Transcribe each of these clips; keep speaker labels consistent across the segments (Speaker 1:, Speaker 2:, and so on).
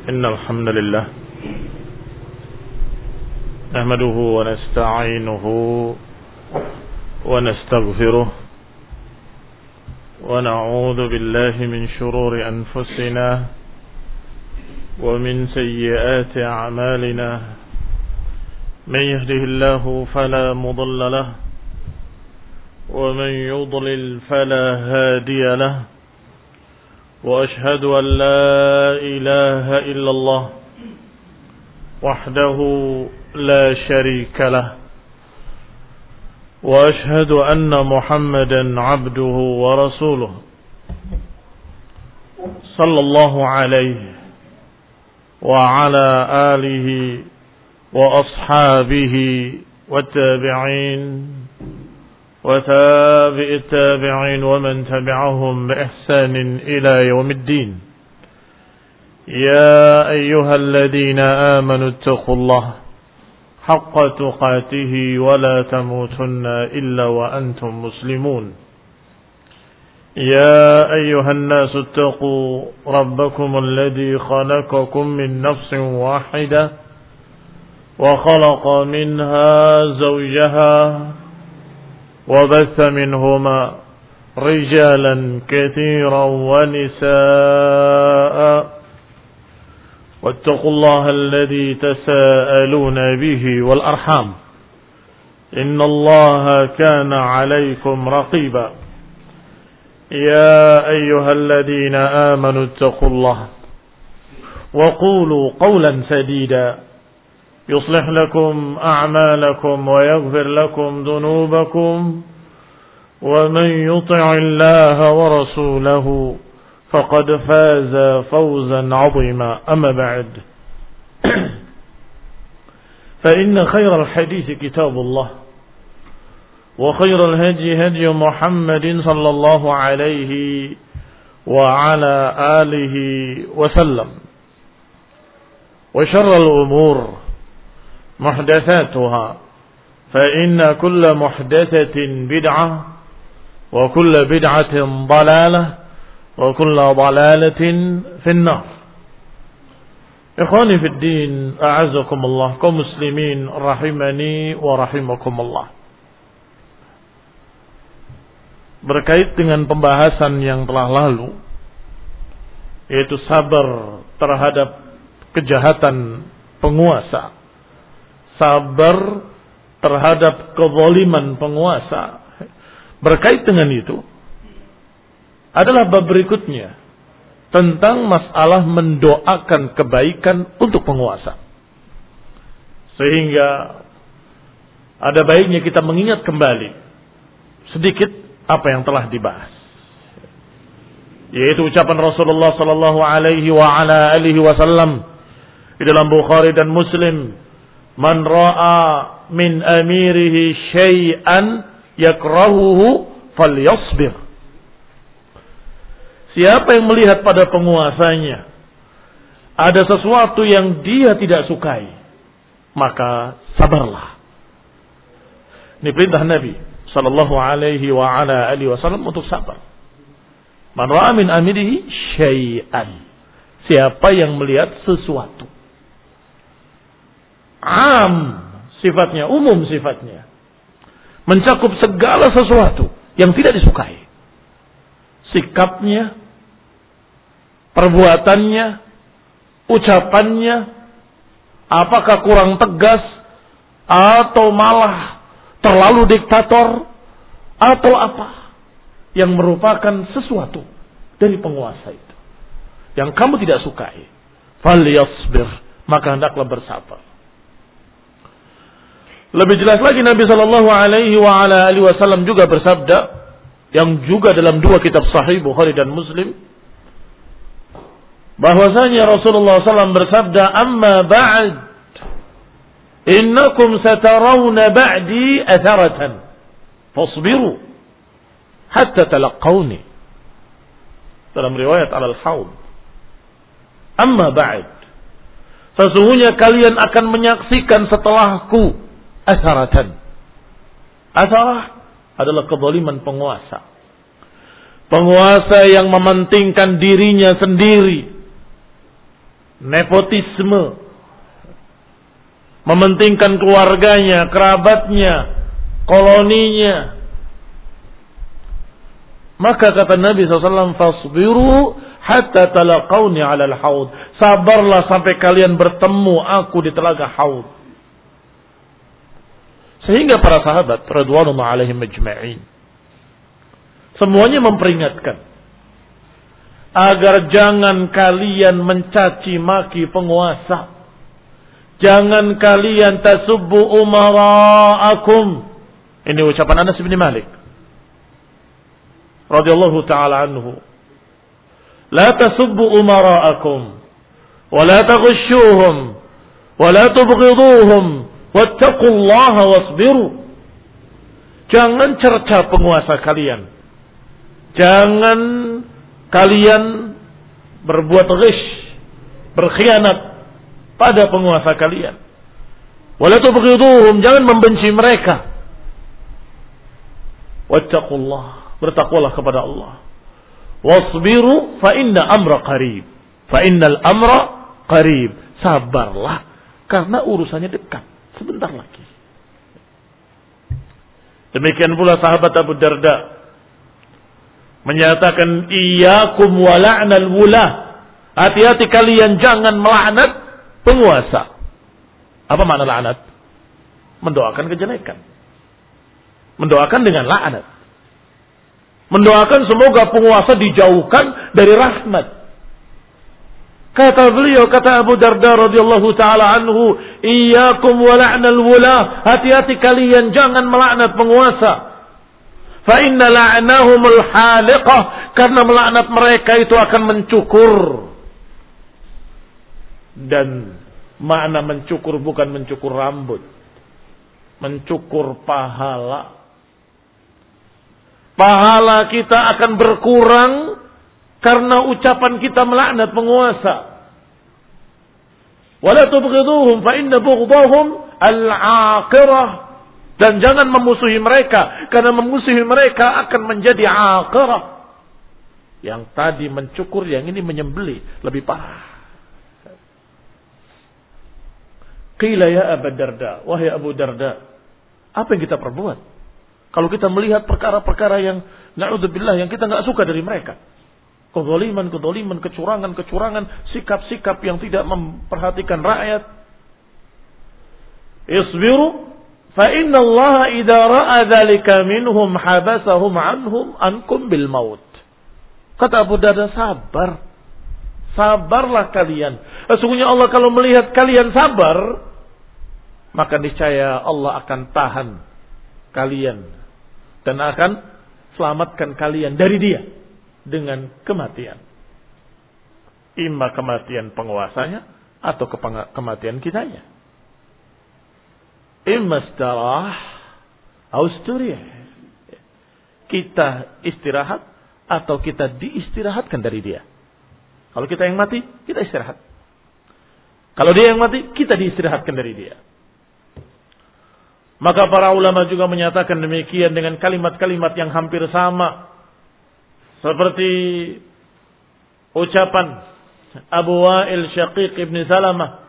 Speaker 1: إن الحمد لله نحمده ونستعينه ونستغفره ونعوذ بالله من شرور أنفسنا ومن سيئات أعمالنا من يهده الله فلا مضل له ومن يضلل فلا هادي له وأشهد أن لا إله إلا الله وحده لا شريك له وأشهد أن محمدا عبده ورسوله صلى الله عليه وعلى آله وأصحابه والتابعين وتابع التابعين ومن تبعهم بإحسان إلى يوم الدين. يا أيها الذين آمنوا اتقوا الله حق تقاته ولا تموتن إلا وأنتم مسلمون. يا أيها الناس اتقوا ربكم الذي خلقكم من نفس واحدة وخلق منها زوجها وبث منهما رجالا كثيرا ونساء واتقوا الله الذي تساءلون به والأرحام إن الله كان عليكم رقيبا. يا أيها الذين آمنوا اتقوا الله وقولوا قولا سديدا يصلح لكم أعمالكم ويغفر لكم ذنوبكم ومن يطع الله ورسوله فقد فاز فوزا عظيما. أما بعد فإن خير الحديث كتاب الله وخير الهدي هدي محمد صلى الله عليه وعلى آله وسلم وشر الأمور محدثاتها فإن كل محدثة بدعة وكل بدعة ضلالة وكل ضلالة في النار. إخواني في الدين أعزكم الله kaum muslimin rahimani wa rahimakumullah. Berkait dengan pembahasan yang telah lalu, yaitu sabar terhadap kejahatan penguasa, sabar terhadap kezaliman penguasa. Berkait dengan itu adalah bab berikutnya tentang masalah mendoakan kebaikan untuk penguasa. Sehingga ada baiknya kita mengingat kembali sedikit apa yang telah dibahas, yaitu ucapan Rasulullah sallallahu alaihi wa ala alihi wasallam di dalam Bukhari dan Muslim, man ra'a min amirihi syai'an yakrahuhu falyasbir. Siapa yang melihat pada penguasanya ada sesuatu yang dia tidak sukai, maka sabarlah. Ini perintah Nabi sallallahu alaihi wa ala alihi wasallam untuk sabar. Man ra'a min amirihi syai'an. Siapa yang melihat sesuatu, am sifatnya, umum sifatnya, mencakup segala sesuatu yang tidak disukai. Sikapnya, perbuatannya, ucapannya, apakah kurang tegas atau malah terlalu diktator atau apa yang merupakan sesuatu dari penguasa itu yang kamu tidak sukai, falyasbir, maka hendaklah bersabar. Lebih jelas lagi Nabi sallallahu alaihi wa ala alihi wasallam juga bersabda, yang juga dalam dua kitab sahih Bukhari dan Muslim, bahwasanya Rasulullah SAW bersabda, amma ba'd innakum satarawna ba'di atharatan fasbiru hatta talaqawni. Dalam riwayat al-Hawd, amma ba'd, sesungguhnya kalian akan menyaksikan setelahku atharatan. Atharah adalah kezaliman penguasa. Penguasa yang mementingkan dirinya sendiri nepotisme, mementingkan keluarganya, kerabatnya, koloninya. Maka kata Nabi SAW, fasbiru hatta talaqawni alal haud. Sabarlah sampai kalian bertemu aku di telaga haud. Sehingga para sahabat radhiyallahu alaihim ajma'in semuanya memperingatkan agar jangan kalian mencaci maki penguasa. Jangan kalian tasubbu umara'akum. Ini ucapan Anas bin Malik radhiyallahu ta'ala anhu. La tasubbu umara'akum wa la taghshuhum wa la tubghiduhum wattaqullaha wasbiru. Jangan cerca penguasa kalian. Jangan kalian berbuat ghish, berkhianat pada penguasa kalian. Wa la tubghiduhum, jangan membenci mereka. Wattaqullah, bertakwalah kepada Allah. Wasbiru fa inna amra qarib. Fa innal amra qarib. Sabarlah karena urusannya dekat, sebentar lagi. Demikian pula sahabat Abu Darda menyatakan iyyakum wa la'nal wulah. Hati-hati kalian jangan melaknat penguasa. Apa makna laknat? Mendoakan kejelekan. Mendoakan dengan laknat. Mendoakan semoga penguasa dijauhkan dari rahmat. Kata beliau, kata Abu Darda radhiyallahu taala anhu, iyyakum wa la'nal wulah. Hati-hati kalian jangan melaknat penguasa. Fa inna la'nahumul haliqah, karena melaknat mereka itu akan mencukur. Dan makna mencukur bukan mencukur rambut, mencukur pahala. Pahala kita akan berkurang karena ucapan kita melaknat penguasa. Wala tubghiduhum fa inna bughdahum al-'aqirah. Dan jangan memusuhi mereka, karena memusuhi mereka akan menjadi 'aqirah. Yang tadi mencukur, yang ini menyembelih, lebih parah. Qila ya Abu Darda, wahai Abu Darda, apa yang kita perbuat kalau kita melihat perkara-perkara yang na'udzubillah, yang kita enggak suka dari mereka? Kezaliman, kecurangan, sikap-sikap yang tidak memperhatikan rakyat. Isbiru fa inna Allah idza ra'a dzalika minhum habasahum ankum bil maut. Kata Abu Darda, sabarlah kalian. Sesungguhnya Allah kalau melihat kalian sabar, maka niscaya Allah akan tahan kalian dan akan selamatkan kalian dari dia dengan kematian. Imma kematian penguasanya atau kematian kitanya. Imma istirah atau isturih. Kita istirahat atau kita diistirahatkan dari dia. Kalau kita yang mati, kita istirahat. Kalau dia yang mati, kita diistirahatkan dari dia. Maka para ulama juga menyatakan demikian dengan kalimat-kalimat yang hampir sama. Seperti ucapan Abu Wa'il Syaqiq ibn Salamah.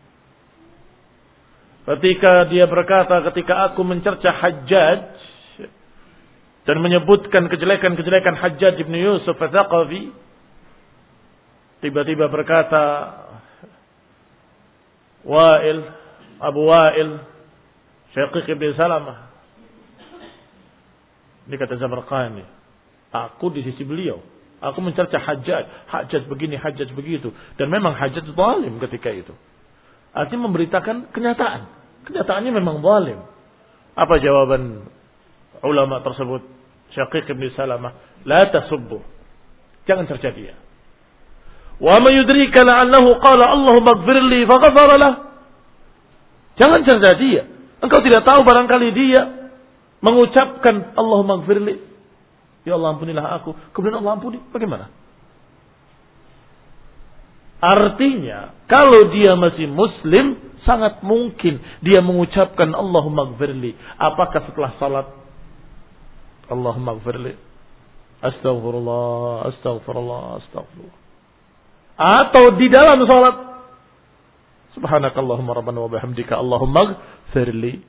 Speaker 1: Ketika dia berkata, ketika aku mencerca Hajjaj dan menyebutkan kejelekan-kejelekan Hajjaj ibn Yusuf Al-Thaqafi, tiba-tiba berkata Abu Wa'il Syaqiq ibn Salamah, ini kata Zamarqani, aku di sisi beliau, aku mencerca Hajjaj begini, Hajjaj begitu, dan memang Hajjaj zalim ketika itu. Artinya memberitakan kenyataan. Kenyataannya memang zalim. Apa jawaban ulama tersebut? Syaqiq ibn Salamah, la tasubbu, jangan cerca dia. Wa ma yudrika la'allahu qala Allahumma ighfirli faghfara lah. Jangan cerca dia. Engkau tidak tahu barangkali dia mengucapkan Allahumma ighfirli, ya Allah ampunilah aku, kemudian Allah ampuni. Bagaimana? Artinya, kalau dia masih muslim, sangat mungkin dia mengucapkan Allahumma ighfirli. Apakah setelah salat? Allahumma ighfirli, astaghfirullah. Atau di dalam salat, Subhanakallahumma rabbana wa bihamdika Allahumma ighfirli.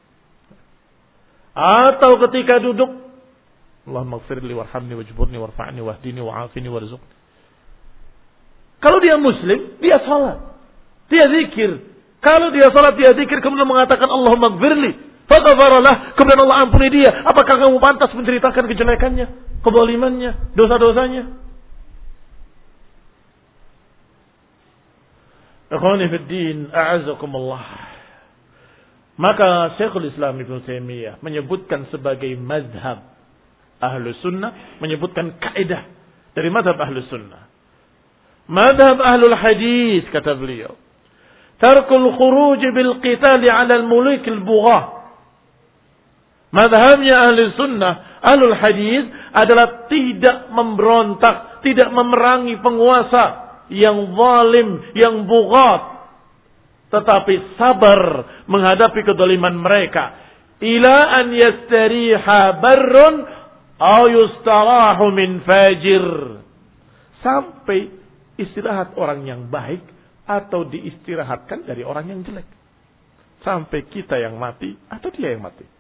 Speaker 1: Atau ketika duduk, Allahumma ighfirli warhamni wajburni warfa'ni wahdini wa'afini warzuqni. Kalau dia muslim, dia salat, dia zikir. Kalau dia salat, dia zikir, kemudian mengatakan Allahumma ighfirli, faghfaralah, kemudian Allah ampuni dia. Apakah kamu pantas menceritakan kejelekannya, kezalimannya, dosa-dosanya? Ikhwani fid din, a'azakumullah. Maka Syekhul Islam Ibnu Taimiyah menyebutkan sebagai mazhab Ahlus Sunnah, menyebutkan kaidah dari mazhab Ahlus Sunnah. Mazhab Ahlul Hadis, kata beliau, tarkul khuruj bil qital 'ala al-muluk al-bughah. Mazhabnya Ahlus Sunnah, Ahlul Hadis adalah tidak memberontak, tidak memerangi penguasa yang zalim, yang bughat, tetapi sabar menghadapi kezaliman mereka. Ila an yastariha barrun aw yustarahu min fajir. Sampai istirahat orang yang baik atau diistirahatkan dari orang yang jelek. Sampai kita yang mati atau dia yang mati.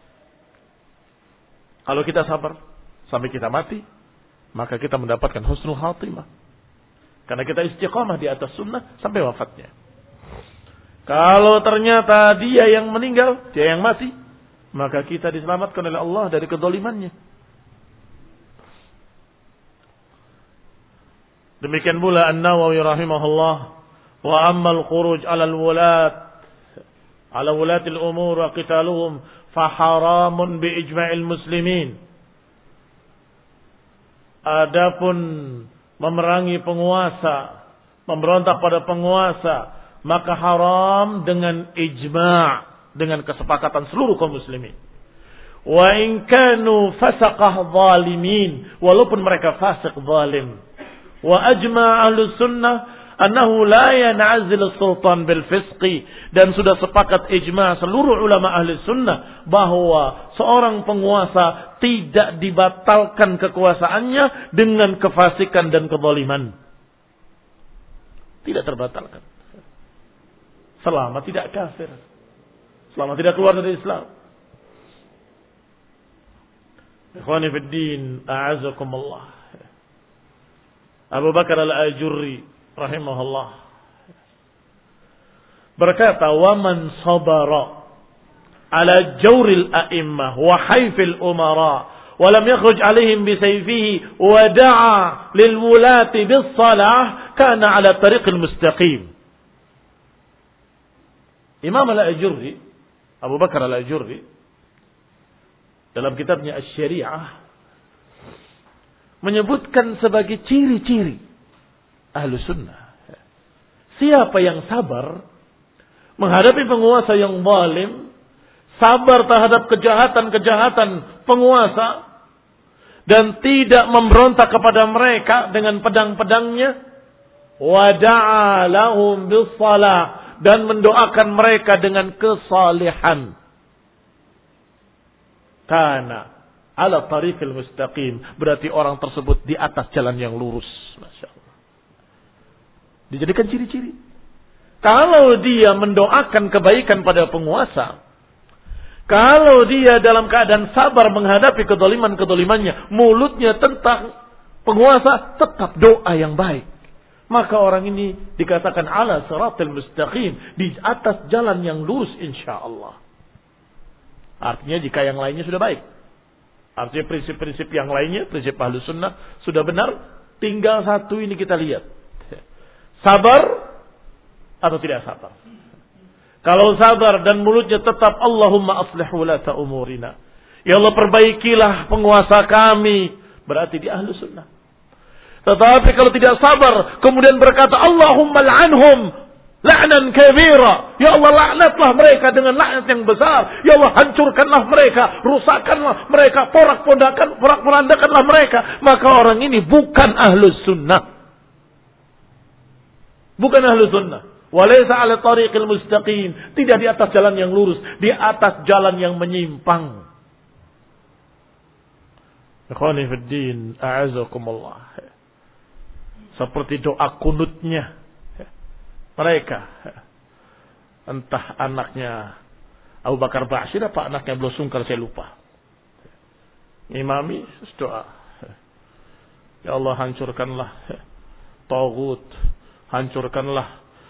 Speaker 1: Kalau kita sabar sampai kita mati, maka kita mendapatkan husnul khatimah. Karena kita istiqamah di atas sunnah sampai wafatnya. Kalau ternyata dia yang meninggal, dia yang mati, maka kita diselamatkan oleh Allah dari kedzalimannya. Demikian pula An-Nawawi rahimahullah, wa ammal khuruj 'ala al-wulat 'ala wulatil umur wa qitaluhum fa haramun bi ijma'il muslimin. Adapun memerangi penguasa, memberontak pada penguasa, maka haram dengan ijma', dengan kesepakatan seluruh kaum muslimin. Wa in kanu fasaqah zalimin, walaupun mereka fasik zalim. Wa ajma' ahlus sunnah annahu la yan'azil sultan bil fisqi, dan sudah sepakat ijma' seluruh ulama ahli sunnah bahwa seorang penguasa tidak dibatalkan kekuasaannya dengan kefasikan dan kezaliman. Tidak terbatalkan selama tidak kafir, selama tidak keluar dari Islam. Ikhwani fid din, a'azakumullah. Abu Bakar al-Ajurri rahimahullah berkata, wa man sabara ala jawril a'immah wa haifil umara wa lam yakhruj alaihim bisayfihi wa da'a lil wulati bis salah kana ala tariqil mustaqim. Imam al-Ajurri, Abu Bakar al-Ajurri, dalam kitabnya Asy-Syari'ah menyebutkan sebagai ciri-ciri Ahlus Sunnah. Siapa yang sabar menghadapi penguasa yang zalim, sabar terhadap kejahatan-kejahatan penguasa, dan tidak memberontak kepada mereka dengan pedang-pedangnya, wada'a lahum bis-shalah, dan mendoakan mereka dengan kesalehan, kana ala tariqil mustaqim, berarti orang tersebut di atas jalan yang lurus. Masya Allah. Dijadikan ciri-ciri. Kalau dia mendoakan kebaikan pada penguasa, kalau dia dalam keadaan sabar menghadapi kezaliman-kezalimannya, mulutnya tentang penguasa tetap doa yang baik, maka orang ini dikatakan ala siratil mustaqim, di atas jalan yang lurus insyaallah. Artinya jika yang lainnya sudah baik, artinya prinsip-prinsip yang lainnya, prinsip Ahlus Sunnah sudah benar, tinggal satu ini kita lihat. Sabar atau tidak sabar. Kalau sabar dan mulutnya tetap Allahumma aslih wulata umurina, ya Allah perbaikilah penguasa kami, berarti di Ahlus Sunnah. Tetapi kalau tidak sabar kemudian berkata Allahumma la'anhum la'nan kabira, ya Allah laknatlah mereka dengan laknat yang besar, ya Allah hancurkanlah mereka, rusakkanlah mereka, porak-porandakanlah mereka, maka orang ini bukan Ahlus Sunnah. Bukan Ahlus Sunnah. Walaysa ala tariqil mustaqim, tidak di atas jalan yang lurus, di atas jalan yang menyimpang. Ikhwani fid din, a'azakumullah. Seperti doa kunutnya mereka Entah anaknya Abu Bakar Ba'asyir apa anaknya Abdullah Sungkar, saya lupa. Imami doa. Ya Allah, hancurkanlah Taghut, hancurkanlah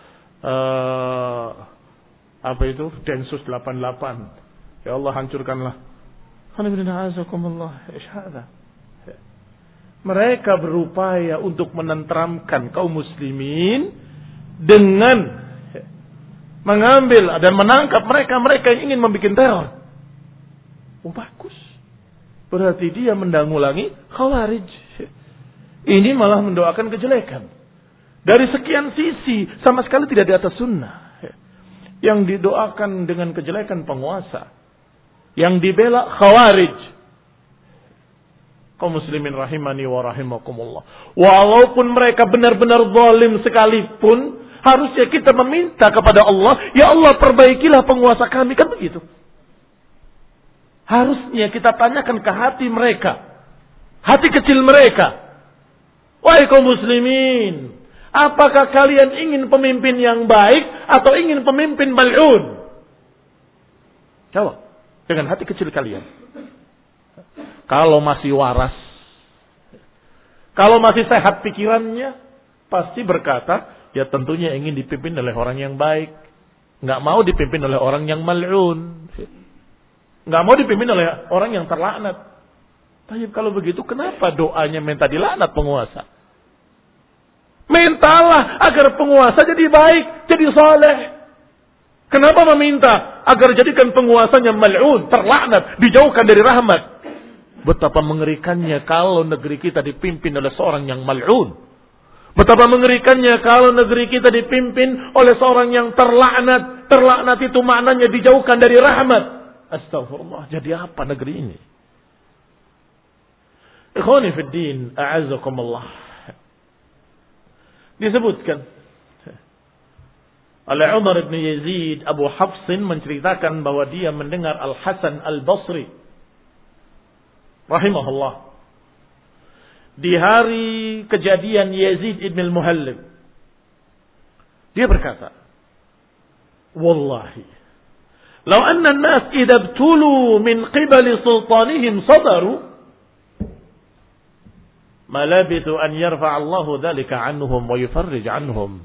Speaker 1: apa itu Densus 88. Ya Allah, hancurkanlah. Mereka berupaya untuk menenteramkan kaum muslimin dengan mengambil dan menangkap mereka yang ingin membuat teror. Oh, bagus. Berarti dia menanggulangi Khawarij. Ini malah mendoakan kejelekan. Dari sekian sisi sama sekali tidak di atas sunnah. Yang didoakan dengan kejelekan penguasa, yang dibela Khawarij. Kaum muslimin rahimani wa rahimakumullah. Walaupun mereka benar-benar zalim sekalipun, harusnya kita meminta kepada Allah, ya Allah perbaikilah penguasa kami, kan begitu. Harusnya kita tanyakan ke hati mereka, hati kecil mereka. Wahai kaum muslimin, apakah kalian ingin pemimpin yang baik atau ingin pemimpin mal'un? Jawab dengan hati kecil kalian. Kalau masih waras, kalau masih sehat pikirannya, pasti berkata, ya tentunya ingin dipimpin oleh orang yang baik. Nggak mau dipimpin oleh orang yang mal'un. Nggak mau dipimpin oleh orang yang terlaknat. Tapi kalau begitu, kenapa doanya minta dilaknat penguasa? Mintalah agar penguasa jadi baik, jadi saleh. Kenapa meminta agar jadikan penguasanya mal'un, terlaknat, dijauhkan dari rahmat? Betapa mengerikannya kalau negeri kita dipimpin oleh seorang yang mal'un. Betapa mengerikannya kalau negeri kita dipimpin oleh seorang yang terlaknat. Terlaknat itu maknanya dijauhkan dari rahmat. Astagfirullah, jadi apa negeri ini? Ikhwani fid din, a'azzakumullah. Disebutkan oleh Umar bin Yazid, Abu Hafsin menceritakan bahwa dia mendengar Al-Hasan Al-Basri rahimahullah di hari kejadian Yazid ibn al-Muhallib. Dia berkata, wallahi law anna an-nas idha ibtulu min qibali sultanihim sadaru ma labitu an yarfa' Allahu dhalika anhum wa yufarrij anhum.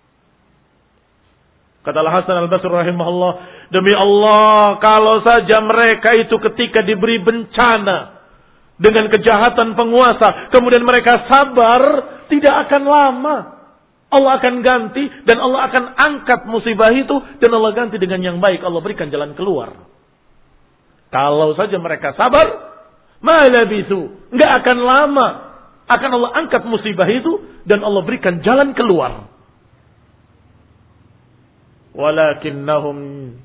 Speaker 1: Kata Al-Hasan Al-Basri rahimahullah, demi Allah, kalau saja mereka itu ketika diberi bencana dengan kejahatan penguasa, kemudian mereka sabar, tidak akan lama Allah akan ganti dan Allah akan angkat musibah itu dan Allah ganti dengan yang baik. Allah berikan jalan keluar. Kalau saja mereka sabar, ma labithu, enggak akan lama akan Allah angkat musibah itu dan Allah berikan jalan keluar. Walakinnahum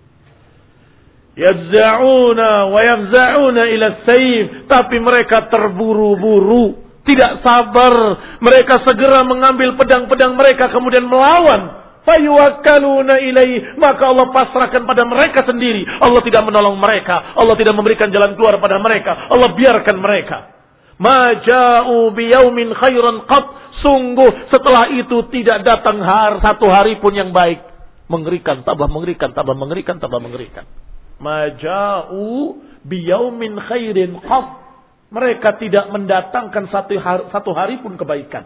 Speaker 1: yafza'una wa yafza'una ila as-sayf, tapi mereka terburu-buru, tidak sabar, mereka segera mengambil pedang-pedang mereka kemudian melawan. Fayuwakkaluna ilaihi, maka Allah pasrahkan pada mereka sendiri. Allah tidak menolong mereka, Allah tidak memberikan jalan keluar pada mereka, Allah biarkan mereka. Ma ja'u biyaumin khairan qat, sungguh setelah itu tidak datang satu hari pun yang baik. Mengerikan, tambah mengerikan, tambah mengerikan, tambah mengerikan. Ma ja'u biyaumin khairin qat, mereka tidak mendatangkan satu hari pun kebaikan.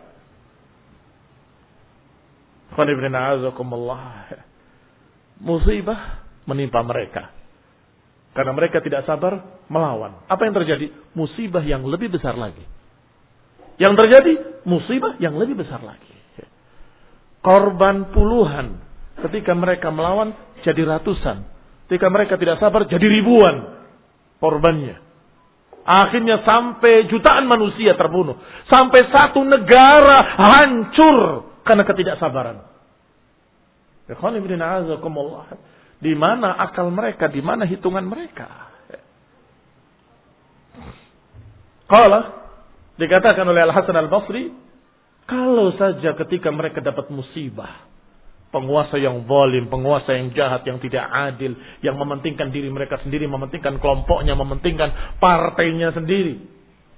Speaker 1: Musibah menimpa mereka karena mereka tidak sabar melawan. Apa yang terjadi? Musibah yang lebih besar lagi. Yang terjadi musibah yang lebih besar lagi. Korban puluhan ketika mereka melawan jadi ratusan. Ketika mereka tidak sabar jadi ribuan korbannya. Akhirnya sampai jutaan manusia terbunuh. Sampai satu negara hancur karena ketidaksabaran. Di mana akal mereka, di mana hitungan mereka? Qala, dikatakan oleh Al-Hasan Al-Basri, kalau saja ketika mereka dapat musibah, penguasa yang zalim, penguasa yang jahat, yang tidak adil, yang mementingkan diri mereka sendiri, mementingkan kelompoknya, mementingkan partainya sendiri,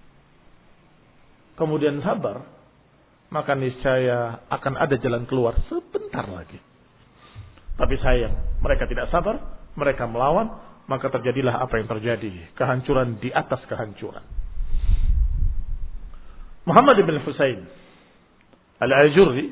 Speaker 1: kemudian sabar, maka niscaya akan ada jalan keluar sebentar lagi. Tapi sayang, mereka tidak sabar, mereka melawan, maka terjadilah apa yang terjadi. Kehancuran di atas kehancuran. Muhammad bin Husain Al-Ajurri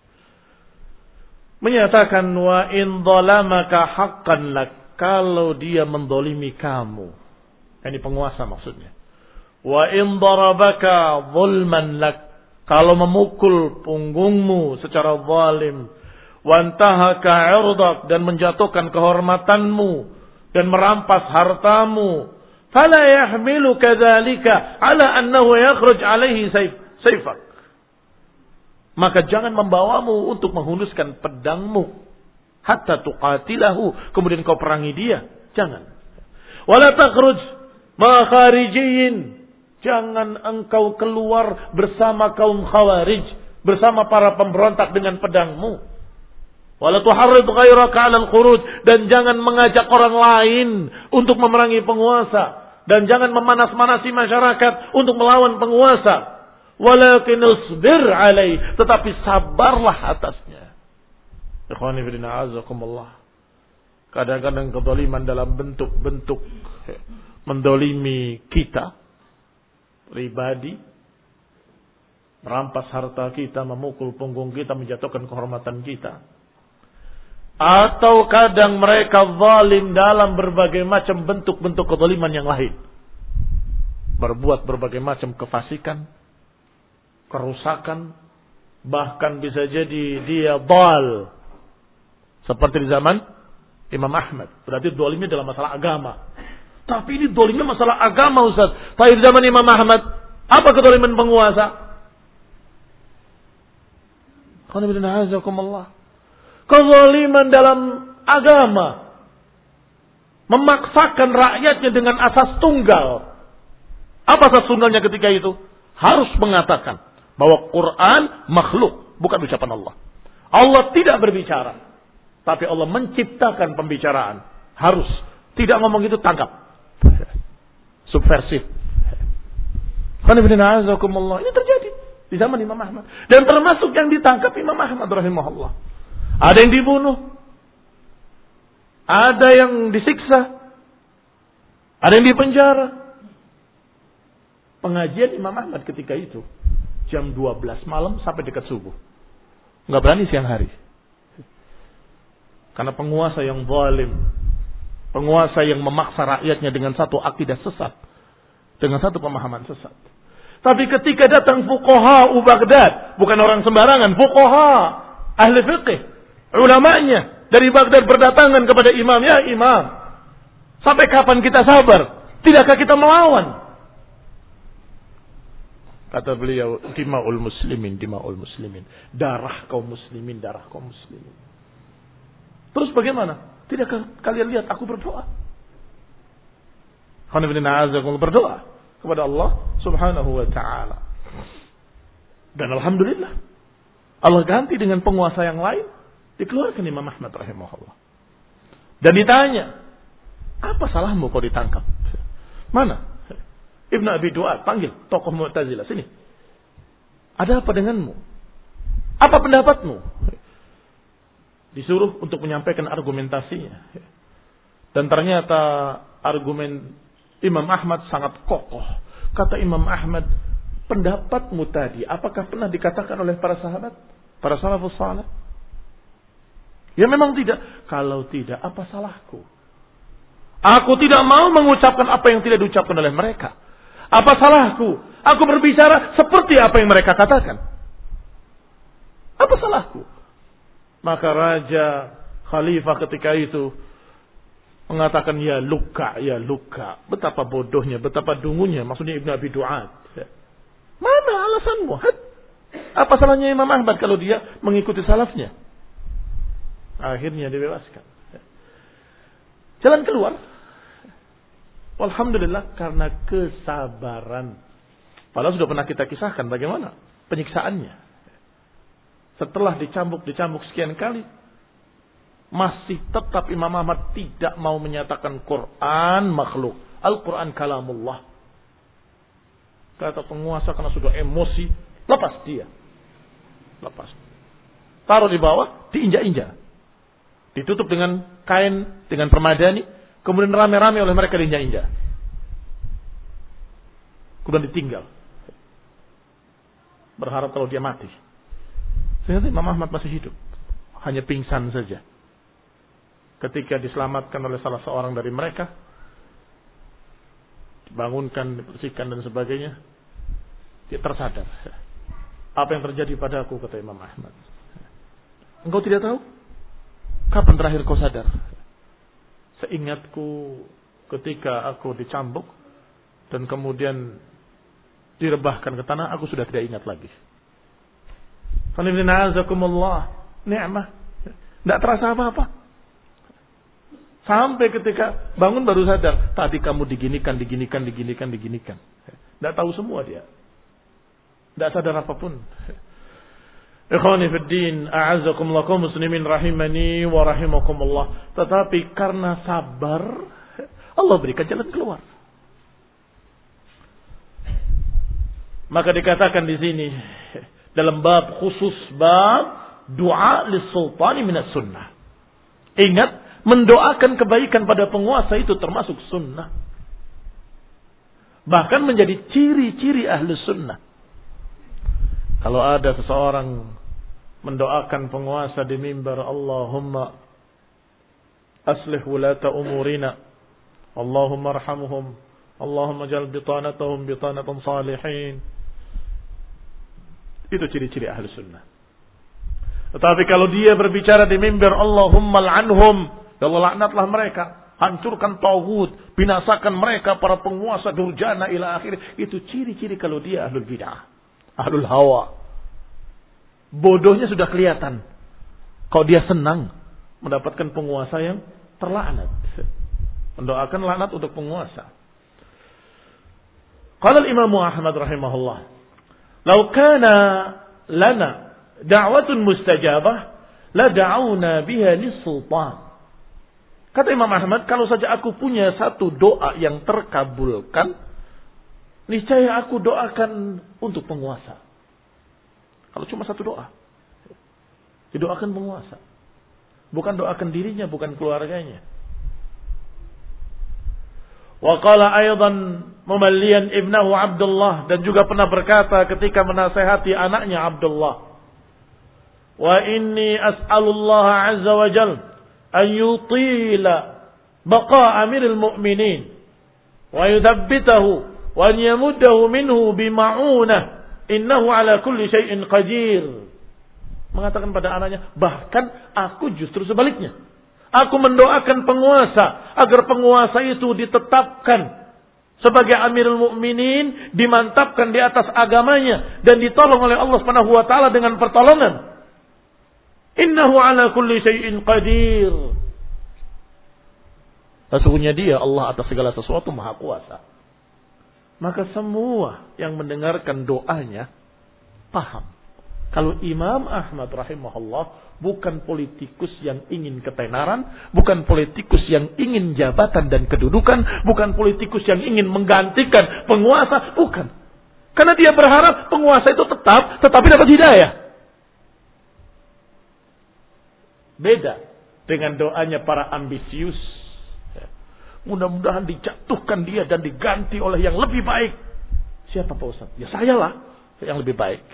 Speaker 1: menyatakan, wa in dhalamaka haqqan lak, kalau dia mendolimi kamu, ini penguasa maksudnya. Wa in darabaka zulman lak, kalau memukul punggungmu secara zalim, wantahaka 'irdak, dan menjatuhkan kehormatanmu dan merampas hartamu, fala yahmilu kadzalika ala annahu yakhruj alaihi sayfak, maka jangan membawamu untuk menghunuskan pedangmu hatta tuqatilahu, kemudian kau perangi dia, jangan. Wala takhruj ma kharijiyin, jangan engkau keluar bersama kaum khawarij, bersama para pemberontak dengan pedangmu. Wala tuharrid ghairaka 'alal khuruj, dan jangan mengajak orang lain untuk memerangi penguasa, dan jangan memanas-manasi masyarakat untuk melawan penguasa. Walakin isbir 'alai, tetapi sabarlah atasnya. Ikhwani fillah azakumullah. Kadang-kadang kezaliman dalam bentuk-bentuk mendolimi kita pribadi, merampas harta kita, memukul punggung kita, menjatuhkan kehormatan kita. Atau kadang mereka zalim dalam berbagai macam bentuk-bentuk kezaliman yang lain. Berbuat berbagai macam kefasikan, kerusakan, bahkan bisa jadi dia dhal. Seperti di zaman Imam Ahmad. Berarti zalimnya dalam masalah agama. Tapi ini zalimnya masalah agama, Ustaz. Tapi di zaman Imam Ahmad, apa kezaliman penguasa? Kezaliman dalam agama, memaksakan rakyatnya dengan asas tunggal. Apa asas tunggalnya ketika itu? Harus mengatakan bahwa Quran makhluk, bukan ucapan Allah. Allah tidak berbicara, tapi Allah menciptakan pembicaraan. Harus. Tidak ngomong itu, tangkap. Subversif. Ini terjadi di zaman Imam Ahmad. Dan termasuk yang ditangkap Imam Ahmad rahimahullah. Ada yang dibunuh, ada yang disiksa, ada yang dipenjara. Pengajian Imam Ahmad ketika itu jam 12 malam sampai dekat subuh. Nggak berani siang hari. Karena penguasa yang zalim, penguasa yang memaksa rakyatnya dengan satu akidah sesat, dengan satu pemahaman sesat. Tapi ketika datang fuqaha Baghdad, bukan orang sembarangan, fuqaha ahli fiqih, ulamanya dari Baghdad berdatangan kepada imam, ya imam, sampai kapan kita sabar? Tidakkah kita melawan? Kata beliau, dima'ul muslimin, dima'ul muslimin. Darah kaum muslimin, darah kaum muslimin. Terus bagaimana? Tidakkah kalian lihat aku berdoa? Berdoa kepada Allah subhanahu wa ta'ala. Dan alhamdulillah, Allah ganti dengan penguasa yang lain. Dikeluarkan Imam Ahmad rahimahullah. Dan ditanya, apa salahmu kau ditangkap? Mana? Ibn Abi Du'ad, panggil tokoh Mu'tazilah, sini. Ada apa denganmu? Apa pendapatmu? Disuruh untuk menyampaikan argumentasinya. Dan ternyata argumen Imam Ahmad sangat kokoh. Kata Imam Ahmad, pendapatmu tadi, apakah pernah dikatakan oleh para sahabat? Para salafus salih? Ya memang tidak. Kalau tidak, apa salahku? Aku tidak mau mengucapkan apa yang tidak diucapkan oleh mereka. Apa salahku? Aku berbicara seperti apa yang mereka katakan. Apa salahku? Maka raja khalifah ketika itu mengatakan, ya luka, ya luka. Betapa bodohnya, betapa dungunya. Maksudnya Ibn Abi Du'ad. Mana alasanmu? Apa salahnya Imam Ahmad kalau dia mengikuti salafnya? Akhirnya dibebaskan. Jalan keluar. Alhamdulillah karena kesabaran. Padahal sudah pernah kita kisahkan bagaimana penyiksaannya. Setelah dicambuk sekian kali, masih tetap Imam Ahmad tidak mau menyatakan Quran makhluk. Al-Quran kalamullah. Kata penguasa karena sudah emosi, lepas dia. Lepas. Taruh di bawah, diinjak-injak. Ditutup dengan kain, dengan permadani. Kemudian rame-rame oleh mereka diinjak-injak. Kemudian ditinggal. Berharap kalau dia mati. Ternyata Imam Ahmad masih hidup. Hanya pingsan saja. Ketika diselamatkan oleh salah seorang dari mereka, dibangunkan, dibersihkan dan sebagainya, dia tersadar. Apa yang terjadi padaku, kata Imam Ahmad. Engkau tidak tahu? Kapan terakhir kau sadar? Seingatku ketika aku dicambuk dan kemudian direbahkan ke tanah, aku sudah tidak ingat lagi. Ni'mah. Tidak terasa apa-apa. Sampai ketika bangun baru sadar, tadi kamu diginikan. Tidak tahu semua dia. Tidak sadar apapun. Ikhwani fid din, a'azzakumullah kaum muslimin rahimani wa rahimakumullah. Tetapi karena sabar, Allah berikan jalan keluar. Maka dikatakan di sini dalam bab khusus bab doa lis-sultani minas sunnah. Ingat, mendoakan kebaikan pada penguasa itu termasuk sunnah. Bahkan menjadi ciri-ciri ahli sunnah. Kalau ada seseorang mendoakan penguasa di mimbar, Allahumma aslih wulata umurina, Allahumma arhamhum, Allahumma jal bitanatahum bitanatan salihin. Itu ciri-ciri ahli sunnah. Tetapi kalau dia berbicara di mimbar, Allahumma al'anhum, ya Allah laknatlah mereka, hancurkan tauhid, binasakan mereka para penguasa durjana ila akhir. Itu ciri-ciri kalau dia ahlul bid'ah, ahlul hawa. Bodohnya sudah kelihatan. Kalau dia senang mendapatkan penguasa yang terlaknat, mendoakan laknat untuk penguasa. Qala al-Imam Ahmad rahimahullah, "Lau kana lana da'watun mustajabah, la da'awna biha lis-sultan." Kata Imam Ahmad, kalau saja aku punya satu doa yang terkabulkan, niscaya aku doakan untuk penguasa. Kalau cuma satu doa, didoakan penguasa. Bukan doakan dirinya, bukan keluarganya. Wa qala aydan mumalliyan ibnahu Abdullah, dan juga pernah berkata ketika menasihati anaknya Abdullah, wa inni as'alullah azza wa jalla an yutila baqa amiril mu'minin wa yuthabbitahu wa an yamuddahu minhu bima'unah innahu ala kulli syai'in qadir. Mengatakan pada anaknya, bahkan aku justru sebaliknya, aku mendoakan penguasa agar penguasa itu ditetapkan sebagai amirul mukminin, dimantapkan di atas agamanya dan ditolong oleh Allah Subhanahu wa taala dengan pertolongan. Innahu ala kulli syai'in qadir. Sesungguhnya dia Allah atas segala sesuatu maha kuasa. Maka semua yang mendengarkan doanya paham. Kalau Imam Ahmad rahimahullah bukan politikus yang ingin ketenaran, bukan politikus yang ingin jabatan dan kedudukan, bukan politikus yang ingin menggantikan penguasa, bukan. Karena dia berharap penguasa itu tetap, tetapi dapat hidayah. Beda dengan doanya para ambisius. Mudah-mudahan dijatuhkan dia dan diganti oleh yang lebih baik. Siapa Pak Ustaz? Ya saya lah yang lebih baik.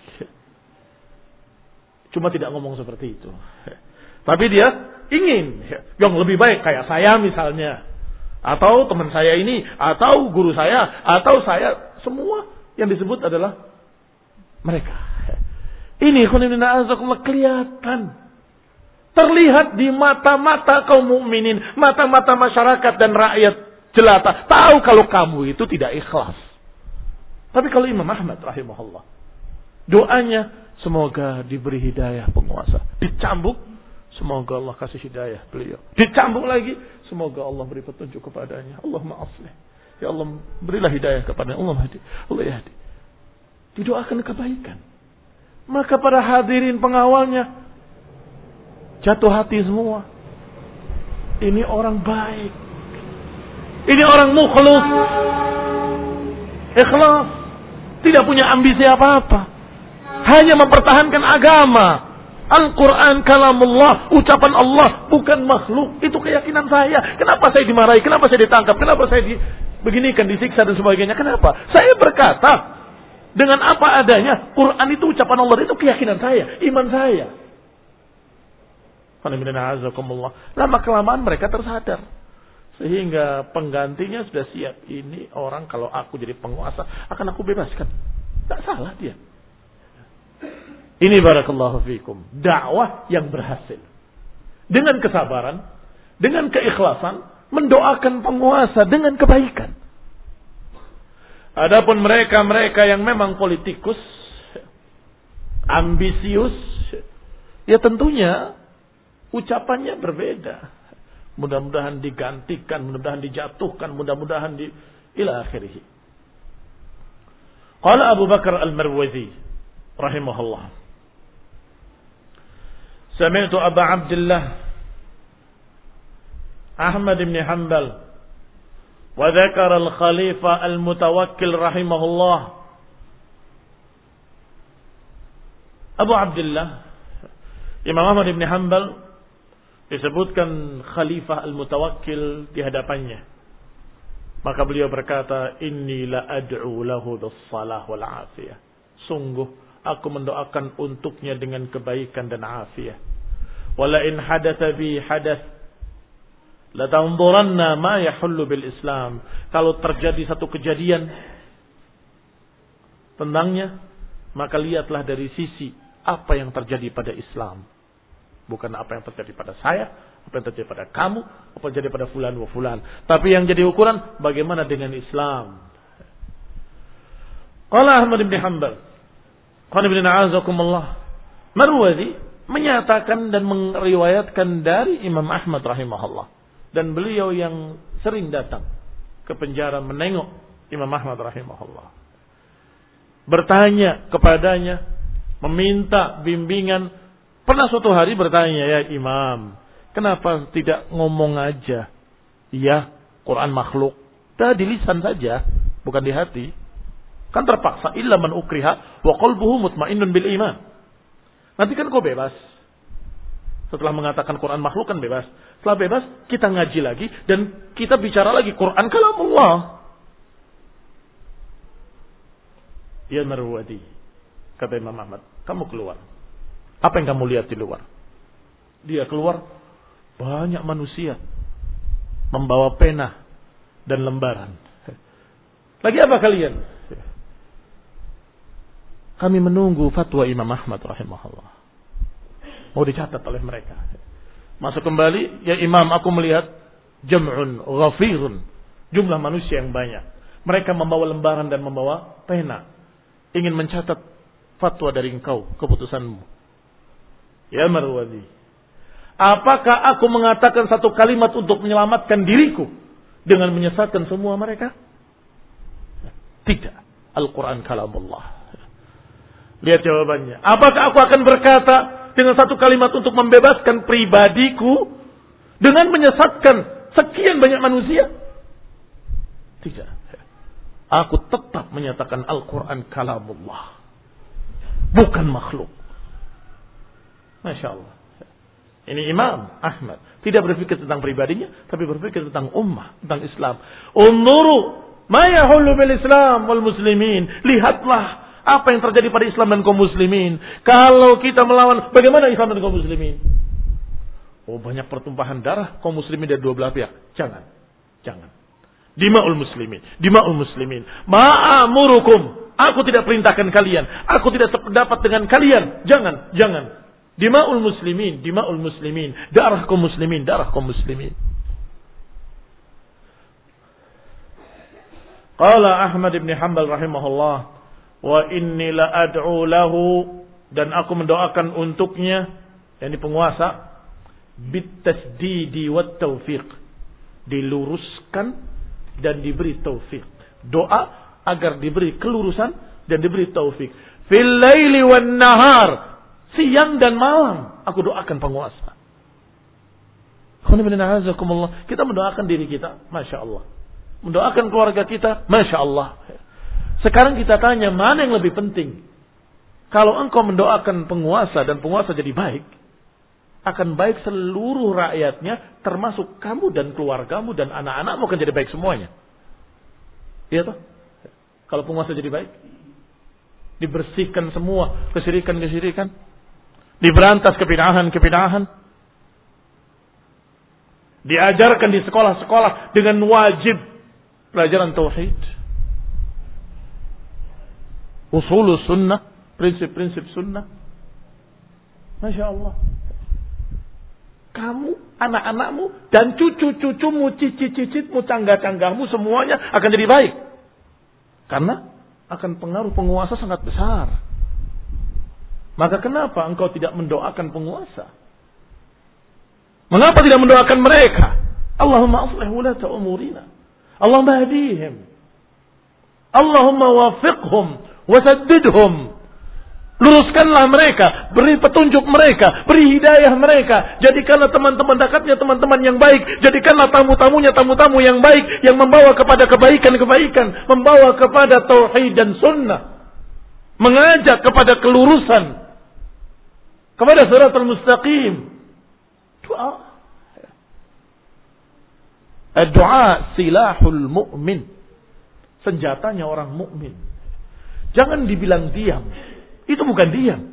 Speaker 1: Cuma tidak ngomong seperti itu. Tapi dia ingin yang lebih baik kayak saya misalnya. Atau teman saya ini. Atau guru saya. Atau saya. Semua yang disebut adalah mereka. Ini kelihatan. Terlihat di mata-mata kaum mukminin, mata-mata masyarakat dan rakyat jelata. Tahu kalau kamu itu tidak ikhlas. Tapi kalau Imam Ahmad rahimahullah, doanya semoga diberi hidayah penguasa. Dicambuk, semoga Allah kasih hidayah beliau. Dicambuk lagi, semoga Allah beri petunjuk kepadanya. Allahumma aslih. Ya Allah, berilah hidayah kepadanya. Allah yahdi. Didoakan kebaikan. Maka para hadirin pengawalnya jatuh hati semua. Ini orang baik. Ini orang mukhlus. Ikhlas. Tidak punya ambisi apa-apa. Hanya mempertahankan agama. Al-Quran kalamullah, ucapan Allah, bukan makhluk. Itu keyakinan saya. Kenapa saya dimarahi? Kenapa saya ditangkap? Kenapa saya beginikan, disiksa dan sebagainya? Kenapa? Saya berkata dengan apa adanya. Quran itu ucapan Allah, itu keyakinan saya, iman saya. Lama kelamaan mereka tersadar. Sehingga penggantinya sudah siap. Ini orang kalau aku jadi penguasa akan aku bebaskan. Tak salah dia. Ini barakallahu fikum. Dakwah yang berhasil. Dengan kesabaran. Dengan keikhlasan. Mendoakan penguasa dengan kebaikan. Adapun mereka yang memang politikus. Ambisius. Ya tentunya ucapannya berbeda. Mudah-mudahan digantikan, mudah-mudahan dijatuhkan, mudah-mudahan ila akhirih. Qala Abu Bakar Al-Marwazi rahimahullah. Sami'tu Aba Abdullah Ahmad bin Hanbal wa dzakara al-Khalifah Al-Mutawakkil rahimahullah. Abu Abdullah Imam Ahmad bin Hanbal disebutkan Khalifah Al-Mutawakkil di hadapannya. Maka beliau berkata, Inni la ad'u lahu bis-salah wal afiyah. Sungguh aku mendoakan untuknya dengan kebaikan dan afiyah. Wala in hadatha bi hadath la tanzuranna ma yahullu bil Islam. Kalau terjadi satu kejadian tentangnya, maka lihatlah dari sisi apa yang terjadi pada Islam. Bukan apa yang terjadi pada saya, apa yang terjadi pada kamu, apa yang terjadi pada fulan wa fulan. Tapi yang jadi ukuran, bagaimana dengan Islam. Qala Ahmad bin Hanbal, qala ibn a'azakumullah, Marwazi menyatakan dan meriwayatkan dari Imam Ahmad rahimahullah. Dan beliau yang sering datang ke penjara menengok Imam Ahmad rahimahullah. Bertanya kepadanya, meminta bimbingan. Pernah suatu hari bertanya, ya Imam, kenapa tidak ngomong aja? Iya, Quran makhluk. Dah di lisan saja, bukan di hati. Kan terpaksa, illa man ukriha wa qalbuhu mutmainnun bil iman. Nanti kan kau bebas. Setelah mengatakan Quran makhluk kan bebas. Setelah bebas, kita ngaji lagi dan kita bicara lagi Quran kalamullah. Ya Marwadi, kata Imam Ahmad, kamu keluar. Apa yang kamu lihat di luar? Dia keluar, banyak manusia membawa pena dan lembaran. Lagi apa kalian? Kami menunggu fatwa Imam Ahmad rahimahullah. Mau dicatat oleh mereka. Masuk kembali, ya Imam, aku melihat jam'un ghafirun, jumlah manusia yang banyak. Mereka membawa lembaran dan membawa pena, ingin mencatat fatwa dari engkau, keputusanmu. Ya Marwazi, apakah aku mengatakan satu kalimat untuk menyelamatkan diriku dengan menyesatkan semua mereka? Tidak. Al-Quran kalamullah. Lihat jawabannya. Apakah aku akan berkata dengan satu kalimat untuk membebaskan pribadiku dengan menyesatkan sekian banyak manusia? Tidak. Aku tetap menyatakan Al-Quran kalamullah, bukan makhluk. Masya Allah. Ini Imam Ahmad tidak berpikir tentang pribadinya, tapi berpikir tentang ummah, tentang Islam. Unzuru ma yahullu bil Islam wal muslimin. Lihatlah apa yang terjadi pada Islam dan kaum muslimin. Kalau kita melawan, bagaimana Islam dan kaum muslimin? Oh, banyak pertumpahan darah kaum muslimin dari dua belah pihak. Jangan. Dima'ul muslimin. Ma'amurukum. Aku tidak perintahkan kalian. Aku tidak sependapat dengan kalian. Jangan. Dima'ul muslimin. Darah kaum muslimin. Qala Ahmad bin Hanbal rahimahullah, wa inni la ad'u lahu, dan aku mendoakan untuknya, yakni penguasa, bitasdidi wat taufiq, diluruskan dan diberi taufik. Doa agar diberi kelurusan dan diberi taufik. Fil laili wan nahar, siang dan malam aku doakan penguasa. Kita mendoakan diri kita, Masya Allah. Mendoakan keluarga kita, Masya Allah. Sekarang kita tanya, mana yang lebih penting? Kalau engkau mendoakan penguasa dan penguasa jadi baik, akan baik seluruh rakyatnya, termasuk kamu dan keluargamu dan anak-anakmu akan jadi baik semuanya. Iya toh? Kalau penguasa jadi baik, dibersihkan semua kesyirikan-kesyirikan, diberantas kebid'ahan-kebid'ahan, diajarkan di sekolah-sekolah dengan wajib pelajaran tauhid, usulus sunnah, prinsip-prinsip sunnah. Masya Allah. Kamu, anak-anakmu, dan cucu-cucumu, cicit-cicitmu, cangga-canggahmu, semuanya akan jadi baik. Karena akan pengaruh penguasa sangat besar. Maka kenapa engkau tidak mendoakan penguasa? Mengapa tidak mendoakan mereka? Allahumma aslih wulata umurina. Allahumma hadihim. Allahumma wafiqhum wasaddidhum. Luruskanlah mereka, beri petunjuk mereka, beri hidayah mereka. Jadikanlah teman-teman dekatnya teman-teman yang baik. Jadikanlah tamu-tamunya tamu-tamu yang baik, yang membawa kepada kebaikan-kebaikan, membawa kepada tauhid dan sunnah, mengajak kepada kelurusan, kepada siratal mustaqim. Doa silahul mu'min, senjatanya orang mukmin. Jangan dibilang diam. Itu bukan diam.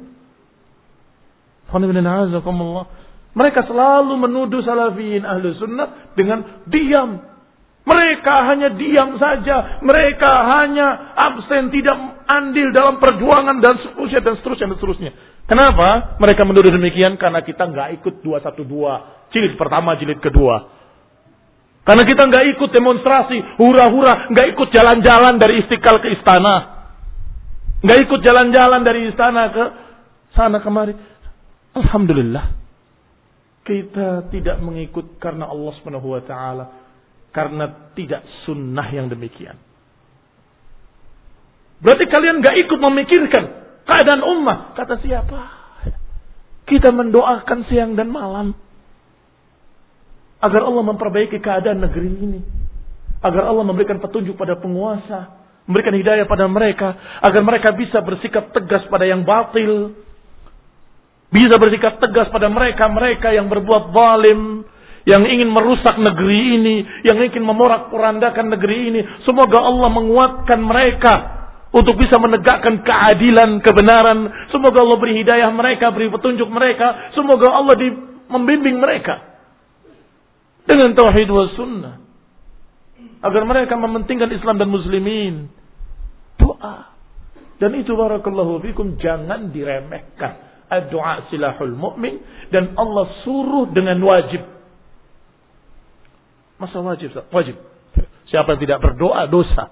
Speaker 1: Mereka selalu menuduh salafiyin ahlu sunnah dengan diam. Mereka hanya diam saja. Mereka hanya absen, tidak andil dalam perjuangan dan seterusnya dan seterusnya dan seterusnya. Kenapa mereka menuduh demikian? Karena kita nggak ikut 212, jilid pertama, jilid kedua. Karena kita nggak ikut demonstrasi, hura-hura, nggak ikut jalan-jalan dari Istiqlal ke istana. Nggak ikut jalan-jalan dari istana ke sana kemari. Alhamdulillah. Kita tidak mengikut karena Allah Subhanahu wa taala, karena tidak sunnah yang demikian. Berarti kalian nggak ikut memikirkan keadaan ummah. Kata siapa? Kita mendoakan siang dan malam agar Allah memperbaiki keadaan negeri ini, agar Allah memberikan petunjuk pada penguasa, memberikan hidayah pada mereka, agar mereka bisa bersikap tegas pada yang batil, bisa bersikap tegas pada mereka yang berbuat zalim, yang ingin merusak negeri ini, yang ingin memorak-porandakan negeri ini. Semoga Allah menguatkan mereka untuk bisa menegakkan keadilan, kebenaran. Semoga Allah beri hidayah mereka, beri petunjuk mereka. Semoga Allah membimbing mereka dengan tauhid wa sunnah, agar mereka mementingkan Islam dan muslimin. Doa. Dan itu barakallahu fikum jangan diremehkan. Doa silahul mu'min. Dan Allah suruh dengan wajib. Masa wajib? Wajib. Siapa yang tidak berdoa dosa.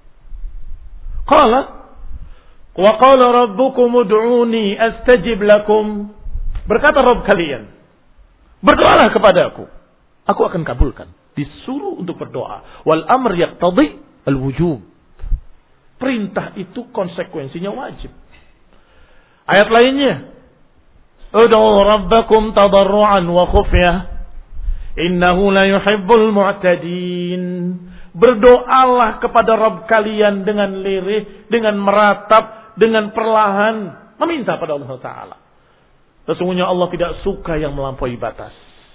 Speaker 1: Qala wa qala rabbukum ud'uni astajib lakum. Berkata Rabb kalian, berdoalah kepadaku, aku akan kabulkan. Disuruh untuk berdoa. Wal amr yaqtadi al wujub. Perintah itu konsekuensinya wajib. Ayat lainnya, ud'u rabbakum tadarruan wa khufyah innahu la yuhibbul mu'tadin. Berdoalah kepada Rabb kalian dengan lirih, dengan meratap, dengan perlahan, meminta pada Allah Ta'ala. Sesungguhnya Allah tidak suka yang melampaui batas.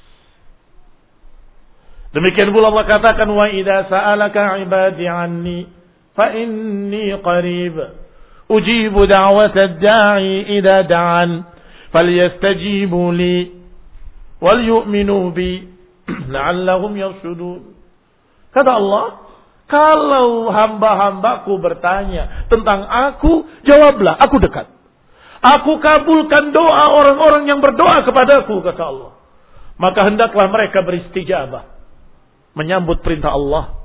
Speaker 1: Demikian pula Allah katakan, wa idza sa'alaka 'ibadi 'anni fa inni qarib ujibu da'watad da'i idza da'an falyastajibu li wal yu'minu bi la'allahum yarshudun. Kata Allah, kalau hamba-hambaku bertanya tentang aku, jawablah, aku dekat. Aku kabulkan doa orang-orang yang berdoa kepadaku, kata Allah. Maka hendaklah mereka beristijabah, menyambut perintah Allah.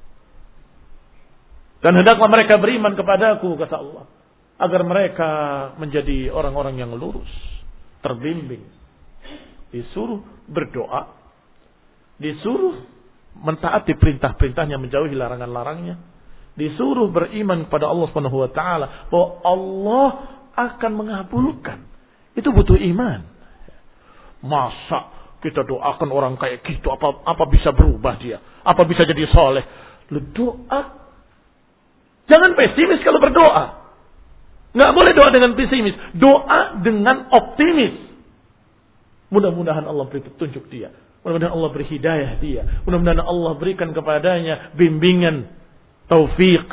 Speaker 1: Dan hendaklah mereka beriman kepadaku, kata Allah, agar mereka menjadi orang-orang yang lurus, terbimbing. Disuruh berdoa, disuruh mentaati perintah-perintahnya, menjauhi larangan-larangnya, disuruh beriman kepada Allah Subhanahu wa taala bahwa Allah akan mengabulkan. Itu butuh iman. Masa kita doakan orang kayak gitu, apa bisa berubah dia? Apa bisa jadi soleh? Lu doa. Jangan pesimis kalau berdoa. Nggak boleh doa dengan pesimis. Doa dengan optimis. Mudah-mudahan Allah beri petunjuk dia. Mudah-mudahan Allah beri hidayah dia. Mudah-mudahan Allah berikan kepadanya bimbingan, taufik.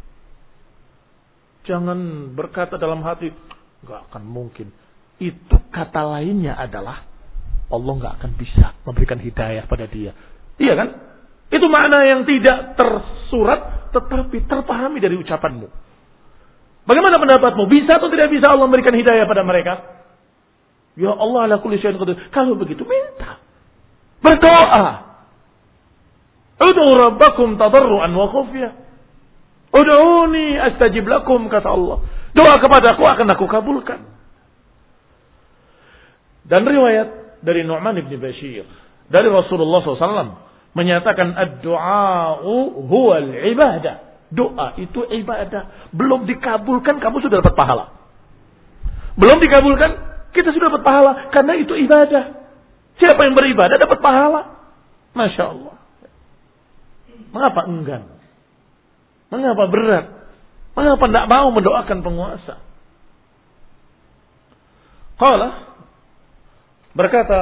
Speaker 1: Jangan berkata dalam hati, nggak akan mungkin. Itu kata lainnya adalah Allah nggak akan bisa memberikan hidayah pada dia. Iya kan? Itu makna yang tidak tersurat tetapi terpahami dari ucapanmu. Bagaimana pendapatmu? Bisa atau tidak bisa Allah memberikan hidayah pada mereka? Ya Allah ala kulli syai'in qadir. Kalau begitu minta. Berdoa. Ud'u rabbakum tadarruan wa khufyah. Ud'uni astajib lakum, kata Allah. Doa kepadaku akan aku kabulkan. Dan riwayat dari Nu'man ibn Bashir dari Rasulullah SAW menyatakan ad-du'a'u huwal ibadah. Doa itu ibadah. Belum dikabulkan kamu sudah dapat pahala. Belum dikabulkan kita sudah dapat pahala karena itu ibadah. Siapa yang beribadah dapat pahala. Masya Allah. Mengapa enggan? Mengapa berat? Mengapa tidak mau mendoakan penguasa? Qala, berkata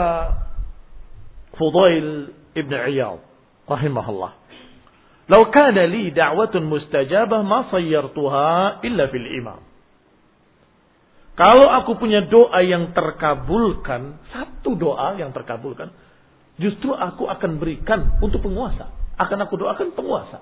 Speaker 1: Fudail ibn Iyad rahimahullah, "Lau kana li da'watun mustajabah ma sayyartuha illa fil imam." Kalau aku punya doa yang terkabulkan, satu doa yang terkabulkan, justru aku akan berikan untuk penguasa. Akan aku doakan penguasa.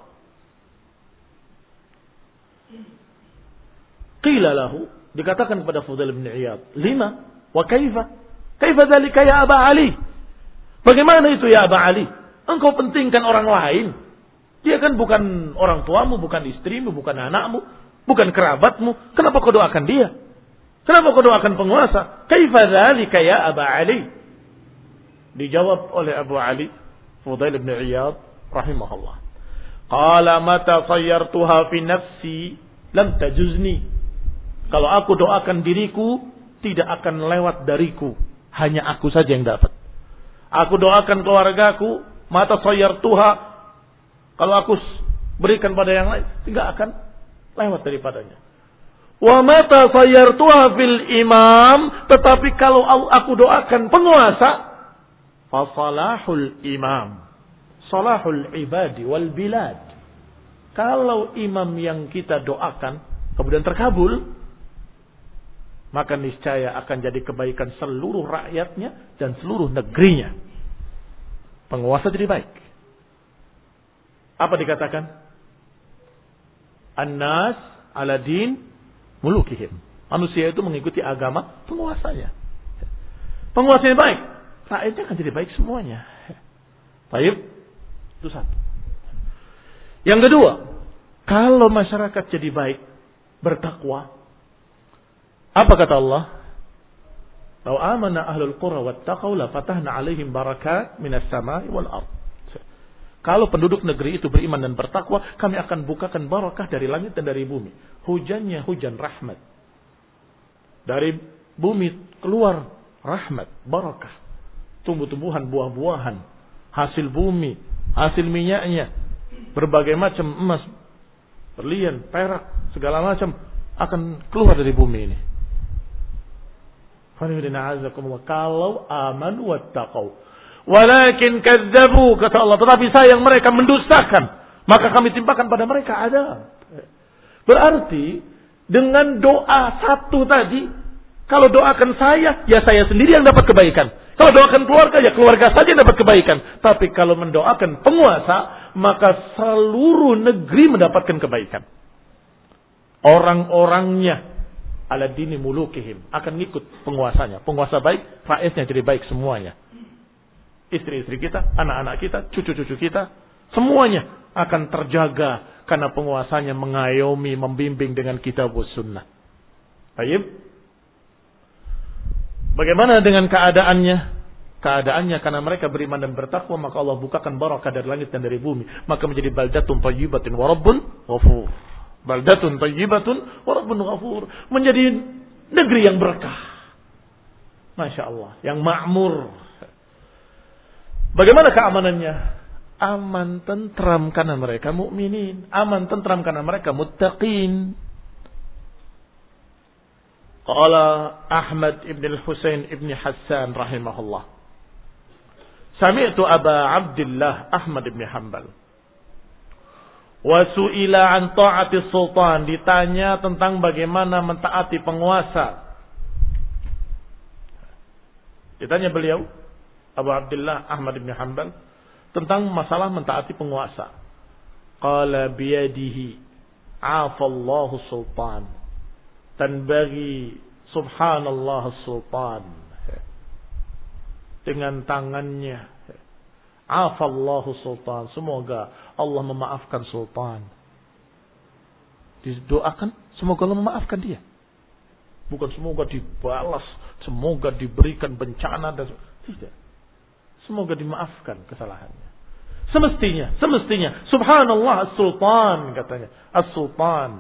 Speaker 1: Qila lahu, dikatakan kepada Fudail bin Iyad, "Lima wa kaifa? Kaifa dzalika ya Aba Ali?" Bagaimana itu ya Aba Ali? Engkau pentingkan orang lain. Dia kan bukan orang tuamu, bukan istrimu, bukan anakmu, bukan kerabatmu. Kenapa kau doakan dia? Kenapa kau doakan penguasa? Kaifa dzalika ya Aba Ali? Dijawab oleh Abu Ali, Fudail bin Iyad rahimahullah. Qala mata sayyartuha fi nafsi lam tajuzni. Kalau aku doakan diriku, tidak akan lewat dariku. Hanya aku saja yang dapat. Aku doakan keluargaku, mata sayyartuha. Kalau aku berikan pada yang lain, tidak akan lewat daripadanya. Wa mata sayyartuha fil imam. Tetapi kalau aku doakan penguasa, fa salahul imam, salahul ibadi wal bilad. Kalau imam yang kita doakan kemudian terkabul, maka niscaya akan jadi kebaikan seluruh rakyatnya dan seluruh negerinya. Penguasa jadi baik. Apa dikatakan? An-nas ala din mulukihim. Manusia itu mengikuti agama penguasanya. Penguasanya baik, rakyatnya akan jadi baik semuanya. Baik, itu satu. Yang kedua, kalau masyarakat jadi baik, bertakwa, apa kata Allah? Lau amana ahlul qura wattaqau la fatahna alaihim barakat minas samai wal ard. Kalau penduduk negeri itu beriman dan bertakwa, kami akan bukakan barakah dari langit dan dari bumi. Hujannya hujan rahmat. Dari bumi keluar rahmat, barakah. Tumbuh-tumbuhan, buah-buahan, hasil bumi, hasil minyaknya, berbagai macam emas, berlian, perak, segala macam akan keluar dari bumi ini. Kalau aman wattaqau. Walakin kadzabu, kata Allah, tetapi sayang mereka mendustakan, maka kami timpakan pada mereka adab. Berarti dengan doa satu tadi, kalau doakan saya, ya saya sendiri yang dapat kebaikan. Kalau doakan keluarga, ya keluarga saja yang dapat kebaikan. Tapi kalau mendoakan penguasa, maka seluruh negeri mendapatkan kebaikan. Orang-orangnya ala dini mulukihim akan ngikut penguasanya. Penguasa baik, rakyatnya jadi baik semuanya. Istri-istri kita, anak-anak kita, cucu-cucu kita, semuanya akan terjaga karena penguasanya mengayomi, membimbing dengan kitab sunnah. Baik. Bagaimana dengan keadaannya? Keadaannya karena mereka beriman dan bertakwa, maka Allah bukakan barakah dari langit dan dari bumi. Maka menjadi baldatun thayyibatun wa rabbun ghafur. Baldatun thayyibatun wa rabbun ghafur. Menjadi negeri yang berkah. Masya Allah. Yang makmur. Bagaimana keamanannya? Aman tentram karena mereka mukminin, aman tentram karena mereka muttaqin. Qala Ahmad ibn al-Husain ibn Hassan rahimahullah. Sami'tu Aba Abdullah Ahmad ibn Hanbal. Wa su'ila an ta'ati sultan, ditanya tentang bagaimana mentaati penguasa. Ditanya beliau Abu Abdullah Ahmad ibn Hanbal tentang masalah mentaati penguasa. Qala biyadihi afallahu sultan, tanbaghi subhanallah sultan, dengan tangannya afallahu sultan, semoga Allah memaafkan sultan. Didoakan semoga Allah memaafkan dia, bukan semoga dibalas, semoga diberikan bencana dan tidak, semoga dimaafkan kesalahannya. Semestinya subhanallah as-sultan, katanya as-sultan.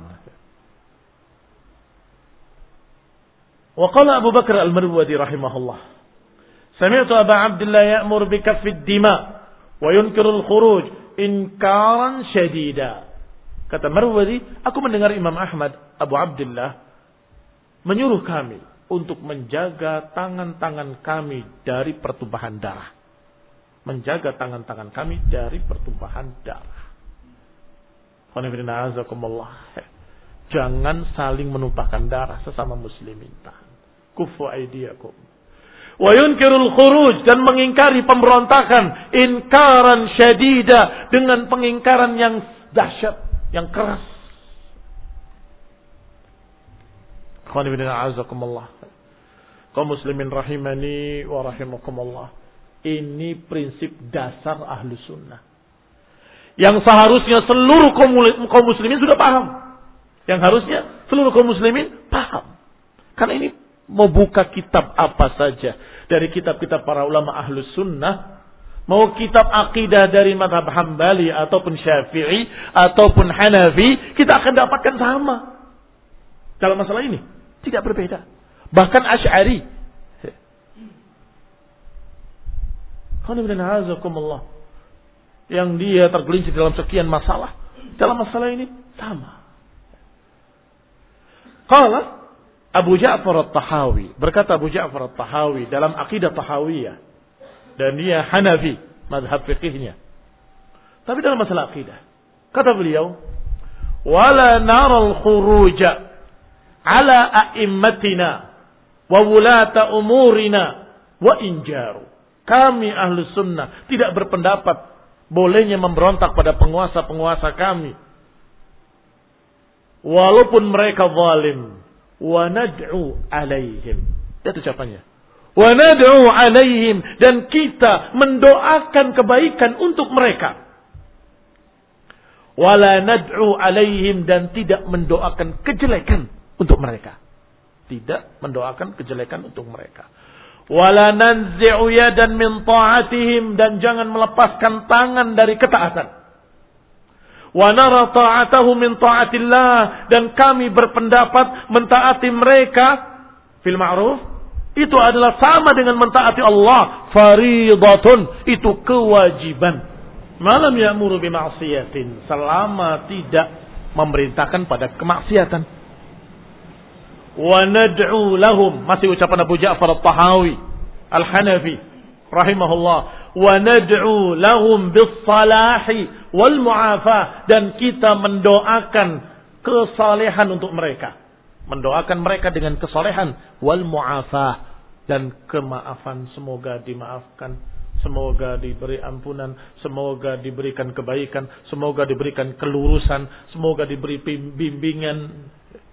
Speaker 1: Wa qala Abu Bakar al-Marwazi rahimahullah, sami'tu Aba Abdullah ya'mur bi kaffi ad-dima wa yunkiru al-khuruj inkaran syadida. Kata Marwazi, aku mendengar Imam Ahmad Abu Abdullah menyuruh kami untuk menjaga tangan-tangan kami dari pertumpahan darah. Menjaga tangan-tangan kami dari pertumpahan darah. Jangan saling menumpahkan darah sesama muslimin. Kufu aydiyakum. Wa yunkirul khuruj, dan mengingkari pemberontakan inkaran syadida, dengan pengingkaran yang dahsyat, yang keras. Kaum muslimin rahimani wa rahimakumullah. Ini prinsip dasar ahlu sunnah, yang seharusnya seluruh kaum muslimin sudah paham. Yang harusnya seluruh kaum muslimin paham. Karena ini mau buka kitab apa saja dari kitab-kitab para ulama ahlu sunnah, mau kitab akidah dari mazhab Hambali ataupun Syafi'i ataupun Hanafi, kita akan dapatkan sama dalam masalah ini, tidak berbeda. Bahkan Asy'ari, yang dia tergelincir dalam sekian masalah, dalam masalah ini sama. Qala Abu Ja'far at-Tahawi, berkata Abu Ja'far at-Tahawi dalam akidah Tahawiyah, dan dia Hanafi mazhab fiqihnya. Tapi dalam masalah akidah, kata beliau, wala naral khuruja ala a'immatina wa wulata umurina wa injaru. Kami ahlu sunnah tidak berpendapat bolehnya memberontak pada penguasa-penguasa kami, walaupun mereka zalim. Wa nad'u alaihim. Itu ucapannya. Wa nad'u alaihim, dan kita mendoakan kebaikan untuk mereka. Wala nad'u alaihim, dan tidak mendoakan kejelekan untuk mereka. Tidak mendoakan kejelekan untuk mereka. Wala nanzi'u yadan min ta'atihim, dan jangan melepaskan tangan dari ketaatan. Wa nara ta'atahu min ta'atillah, dan kami berpendapat mentaati mereka fil ma'ruf itu adalah sama dengan mentaati Allah, faridatun, itu kewajiban. Malam ya'muru bi ma'siyatin, selama tidak memerintahkan pada kemaksiatan. Wa nad'u lahum, masih ucapan Abu Ja'far at-Tahawi al-Hanafi rahimahullah, wa nad'u lahum bis-salahi wal mu'afah, dan kita mendoakan kesalehan untuk mereka, mendoakan mereka dengan kesalehan, wal mu'afah, dan kemaafan, semoga dimaafkan, semoga diberi ampunan, semoga diberikan kebaikan, semoga diberikan kelurusan, semoga diberi bimbingan.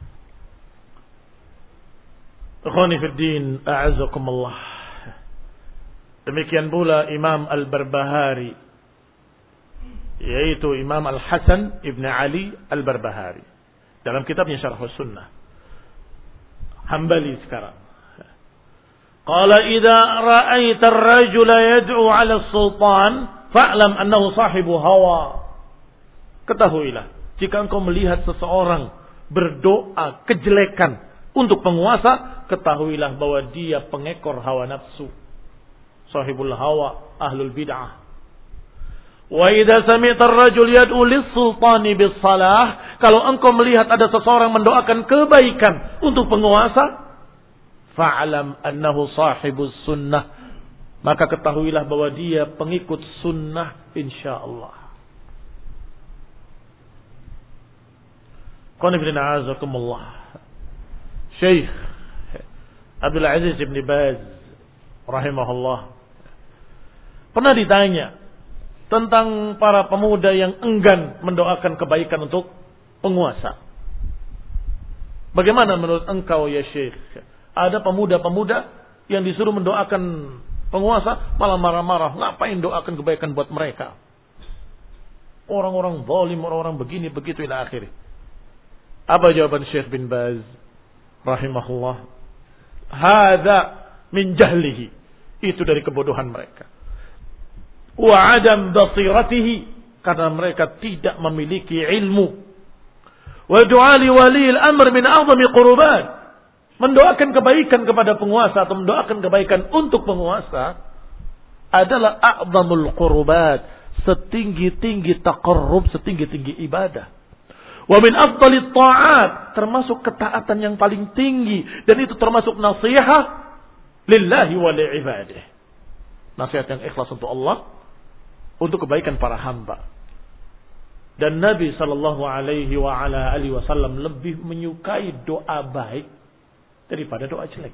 Speaker 1: Ikhwani fid din, a'azzakumullah. Demikian pula Imam Al-Barbahari, yaitu Imam Al-Hasan Ibn Ali Al-Barbahari, dalam kitabnya Syarh Sunnah, Hambali sekarang. Qala idza ra'aita ar-rajula yad'u 'ala as-sultan fa'lam annahu sahibu hawa. Ketahuilah, jika engkau melihat seseorang berdoa kejelekan untuk penguasa, ketahuilah bahwa dia pengekor hawa nafsu, sahibul hawa, ahlul bid'ah. Wa idza sami'ta ar-rajul yad'u lis-sultani bis-salah, kalau engkau melihat ada seseorang mendoakan kebaikan untuk penguasa, fa'lam annahu sahibus sunnah, maka ketahuilah bahwa dia pengikut sunnah insyaallah. Qul ibn a'azakumullah. Syekh Abdul Aziz ibn Baz rahimahullah pernah ditanya tentang para pemuda yang enggan mendoakan kebaikan untuk penguasa. Bagaimana menurut engkau ya Syekh? Ada pemuda-pemuda yang disuruh mendoakan penguasa malah marah-marah. Ngapain doakan kebaikan buat mereka? Orang-orang zalim, orang-orang begini begitu ila akhirih. Apa jawaban Syekh bin Baz rahimahullah? Hadza min jahlihi. Itu dari kebodohan mereka. Wa adam basiratihi, karena mereka tidak memiliki ilmu. Wa du'a li wali al-amr min a'zami qurbat. Mendoakan kebaikan kepada penguasa atau mendoakan kebaikan untuk penguasa adalah a'zamul qurbat, setinggi-tinggi taqarrub, setinggi-tinggi ibadah. Wa min afdalit ta'at, termasuk ketaatan yang paling tinggi, dan itu termasuk nasihat lillahi wa li'ibadihi. Nasihat yang ikhlas untuk Allah, untuk kebaikan para hamba. Dan Nabi sallallahu alaihi wa ala alihi wasallam lebih menyukai doa baik daripada doa jelek.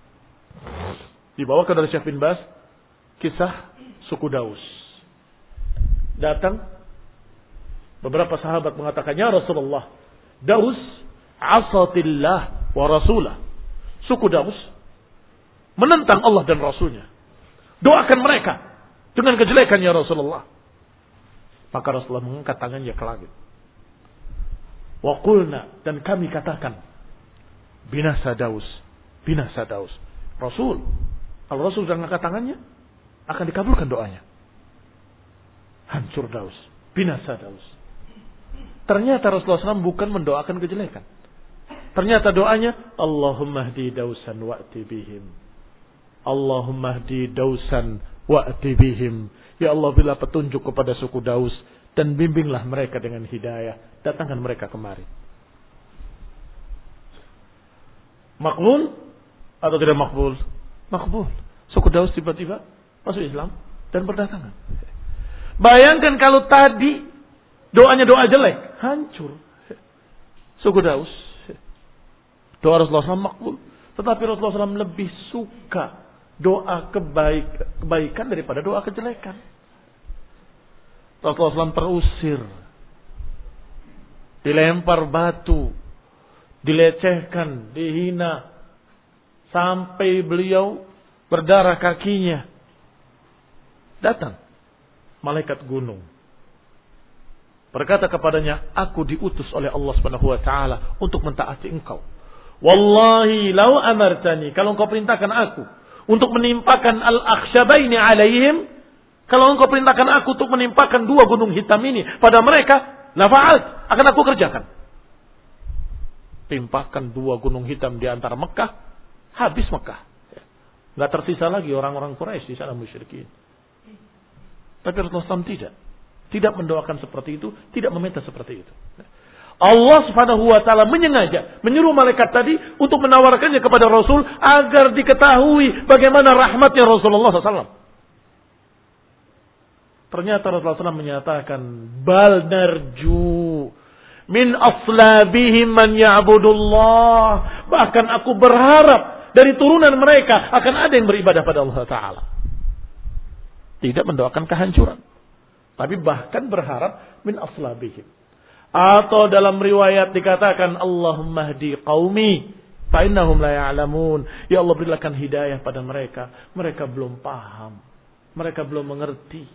Speaker 1: Dibawakan dari Syekh bin Baz kisah suku Daus. Datang beberapa sahabat mengatakan, "Ya Rasulullah, Daus asatillah wa rasulah." Suku Daus menentang Allah dan Rasulnya. Doakan mereka dengan kejelekan ya Rasulullah. Maka Rasulullah mengangkat tangannya ke langit. Wa qulna, dan kami katakan, binasa Daus, binasa Daus. Rasul, kalau Rasul sudah mengangkat tangannya, akan dikabulkan doanya. Hancur Daus, binasa Daus. Ternyata Rasulullah SAW bukan mendoakan kejelekan. Ternyata doanya, Allahumma hdi Dausan wa'ti bihim. Allahumma hdi Dausan wa'ti bihim. Ya Allah, bila petunjuk kepada suku Daus dan bimbinglah mereka dengan hidayah. Datangkan mereka kemari. Makbul atau tidak makbul? Makbul. Suku Daus tiba-tiba masuk Islam dan berdatangan. Bayangkan kalau tadi doanya doa jelek, hancur suku Daus. Doa Rasulullah SAW makbul. Tetapi Rasulullah SAW lebih suka doa kebaikan daripada doa kejelekan. Rasulullah SAW terusir, dilempar batu, dilecehkan, dihina, sampai beliau berdarah kakinya. Datang malaikat gunung, berkata kepadanya, aku diutus oleh Allah Subhanahu wa taala untuk mentaati engkau. Wallahi lau amartani, kalau engkau perintahkan aku untuk menimpakan al-akhsyabaini alaihim, kalau engkau perintahkan aku untuk menimpakan dua gunung hitam ini pada mereka, la fa'alt, akan aku kerjakan. Timpakan dua gunung hitam di antara Mekah, habis Mekah. Enggak tersisa lagi orang-orang Quraisy di sana musyrikin. Tapi Rasulullah SAW tidak mendoakan seperti itu, tidak meminta seperti itu. Allah Subhanahu wa taala menyengaja menyuruh malaikat tadi untuk menawarkannya kepada Rasul agar diketahui bagaimana rahmatnya Rasulullah SAW. Ternyata Rasulullah SAW menyatakan, bal narju min aslabihim man ya'budullah. Bahkan aku berharap dari turunan mereka akan ada yang beribadah pada Allah Ta'ala. Tidak mendoakan kehancuran, tapi bahkan berharap min aslabihim. Atau dalam riwayat dikatakan, Allahumma hdi qaumi fa innahum la ya'lamun. Ya Allah, berikan hidayah pada mereka. Mereka belum paham. Mereka belum mengerti.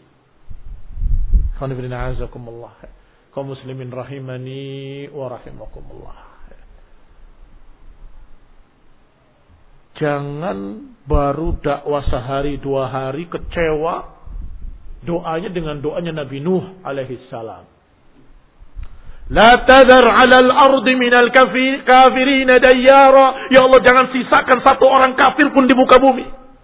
Speaker 1: Kaum muslimin rahimani wa rahimakumullah. Jangan baru dakwah sehari dua hari kecewa doanya dengan doanya Nabi Nuh alaihi salam. La tadhar 'ala al-ardi minal kafirin dayyara. Ya Allah, jangan sisakan satu orang kafir pun di muka bumi.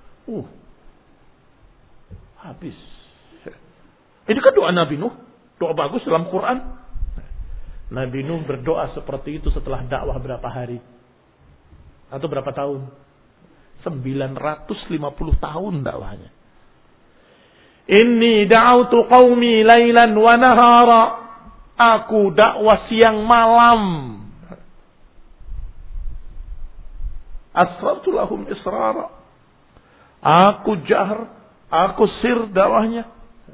Speaker 1: Habis. Ini kan doa Nabi Nuh, doa bagus dalam Quran. Nabi Nuh berdoa seperti itu setelah dakwah berapa hari? Atau berapa tahun? 950 tahun dakwahnya. Inni da'autu qaumi lailan wa nahara. Aku dakwah siang malam. Asrartu lahum israra. Aku jahar, aku sir dakwahnya.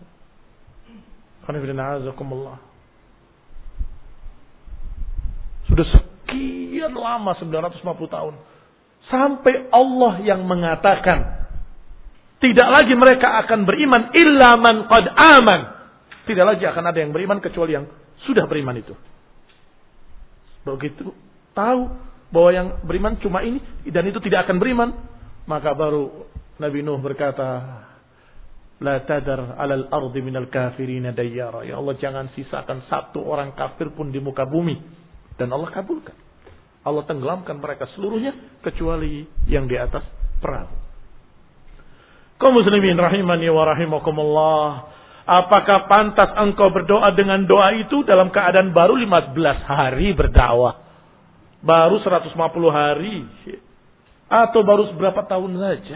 Speaker 1: Sudah sekian lama, 950 tahun. Sampai Allah yang mengatakan, tidak lagi mereka akan beriman illa man qad aman. Tidak lagi akan ada yang beriman kecuali yang sudah beriman itu. Begitu tahu bahwa yang beriman cuma ini dan itu tidak akan beriman, maka baru Nabi Nuh berkata, la tadar 'alal ardi minal kafirin dayyara. Ya Allah, jangan sisakan satu orang kafir pun di muka bumi. Dan Allah kabulkan. Allah tenggelamkan mereka seluruhnya kecuali yang di atas perahu. Kaum muslimin rahimani wa rahimakumullah. Apakah pantas engkau berdoa dengan doa itu dalam keadaan baru 15 hari berdakwah? Baru 150 hari? Atau baru beberapa tahun saja?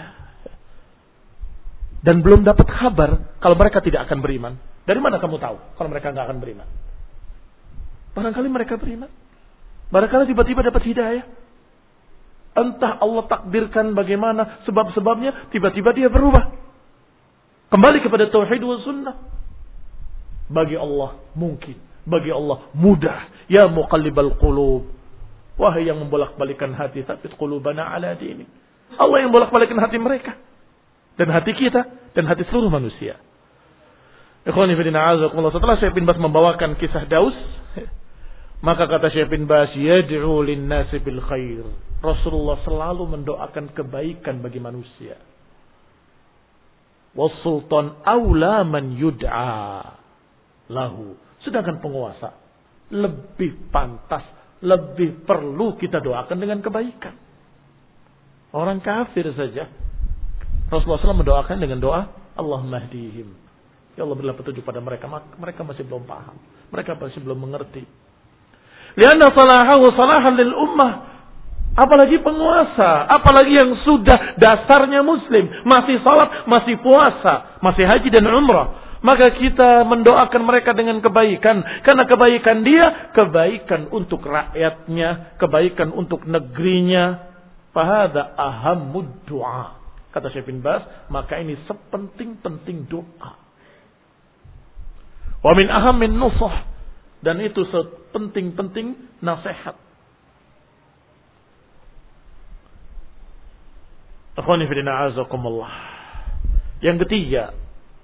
Speaker 1: Dan belum dapat kabar kalau mereka tidak akan beriman. Dari mana kamu tahu kalau mereka tidak akan beriman? Barangkali mereka beriman. Barangkali tiba-tiba dapat hidayah. Entah Allah takdirkan bagaimana sebab-sebabnya, tiba-tiba dia berubah. Kembali kepada tauhid wa sunnah. Bagi Allah mungkin, bagi Allah mudah. Ya muqallibal qulub, wahai yang membolak-balikan hati, tsabbit qulubana ala dinik. Allah yang bolak-balikan hati mereka dan hati kita dan hati seluruh manusia. Ikhwani fillah, azakumullah. Setelah Syekh bin Baz membawakan kisah Daus, maka kata Syekh bin Baz, yad'u lin-nasi bil khair. Rasulullah selalu mendoakan kebaikan bagi manusia. Was-sultan aula man yud'a lahu. Sedangkan penguasa lebih pantas, lebih perlu kita doakan dengan kebaikan. Orang kafir saja Rasulullah SAW mendoakan dengan doa, Allahumma hdihim. Ya Allah, berilah petunjuk pada mereka. Mereka masih belum paham. Mereka masih belum mengerti. Lianna salahahu salahan lil ummah. Apalagi penguasa, apalagi yang sudah dasarnya muslim, masih salat, masih puasa, masih haji dan umrah. Maka kita mendoakan mereka dengan kebaikan. Karena kebaikan dia, kebaikan untuk rakyatnya, kebaikan untuk negerinya. Fahada ahammud du'a. Kata Syekh bin Baz, maka ini sepenting-penting doa. Wa min ahammin nusah. Dan itu sepenting-penting nasihat. Akhwani fillah, azakumullah. Yang ketiga,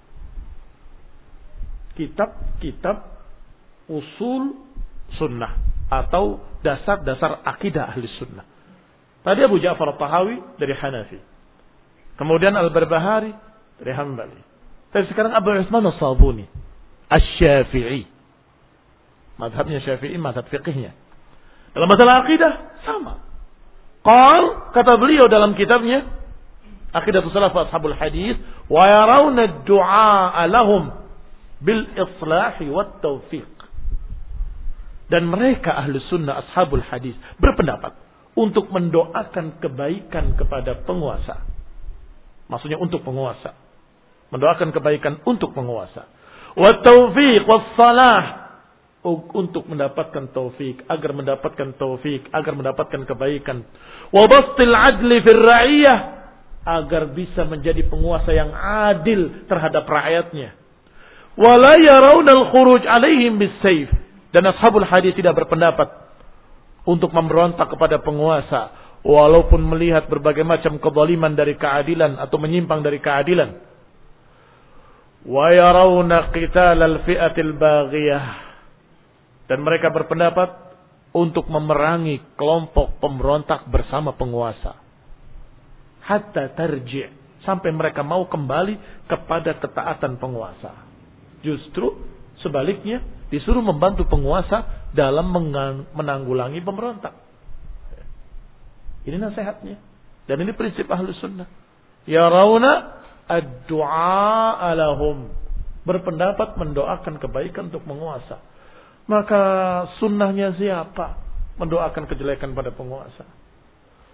Speaker 1: kitab-kitab usul sunnah atau dasar-dasar akidah ahli sunnah. Tadi Abu Ja'far At-Tahawi dari Hanafi. Kemudian Al-Barbahari dari Hambali. Dan sekarang Abu Utsman As-Sabuni Asy-Syafi'i. Mazhabnya Syafi'i, mazhab fiqihnya. Dalam masalah akidah sama. Kata beliau dalam kitabnya Aqidatus Salaf Ashabul Hadis, wa yarawna ad-du'a lahum bil islahi wat taufiq. Dan mereka ahli sunnah ashabul hadis berpendapat untuk mendoakan kebaikan kepada penguasa. Maksudnya untuk penguasa. Mendoakan kebaikan untuk penguasa. Wat taufiq was salah, untuk mendapatkan taufik, agar mendapatkan taufik, agar mendapatkan kebaikan. Wa bastil adli fil ra'iyah, agar bisa menjadi penguasa yang adil terhadap rakyatnya. Wa la yarawna al-khuruj alaihim bis-sayf. Dan ashabul hadis tidak berpendapat untuk memberontak kepada penguasa walaupun melihat berbagai macam kezaliman dari keadilan atau menyimpang dari keadilan. Wa yarawna qital al-fi'atil baghiyah. Dan mereka berpendapat untuk memerangi kelompok pemberontak bersama penguasa. Hatta tarji', sampai mereka mau kembali kepada ketaatan penguasa. Justru sebaliknya disuruh membantu penguasa dalam menanggulangi pemberontak. Ini nasihatnya. Dan ini prinsip ahlu sunnah. Yarawna ad-du'a lahum, berpendapat mendoakan kebaikan untuk penguasa. Maka sunnahnya siapa mendoakan kejelekan pada penguasa?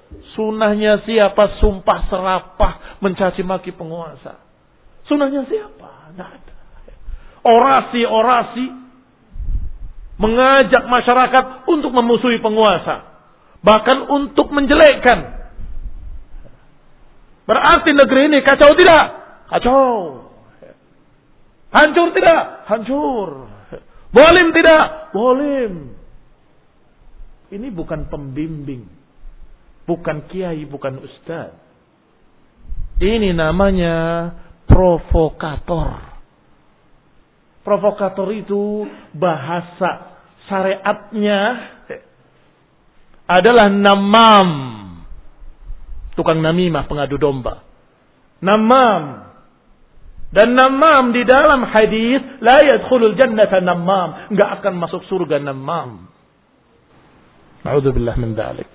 Speaker 1: Sunnahnya siapa sumpah serapah mencaci maki penguasa? Sunnahnya siapa? Tidak ada. Orasi-orasi mengajak masyarakat untuk memusuhi penguasa, bahkan untuk menjelekkan. Berarti negeri ini kacau tidak? Kacau. Hancur tidak? Hancur. Bolim tidak? Bolim. Ini bukan pembimbing, bukan kiai, bukan ustaz. Ini namanya provokator. Provokator itu bahasa syariatnya adalah namam. Tukang namimah, pengadu domba. Namam. Dan namam di dalam hadis, la yadkhulul jannata namam. Enggak akan masuk surga namam. A'udzubillah min dzalik.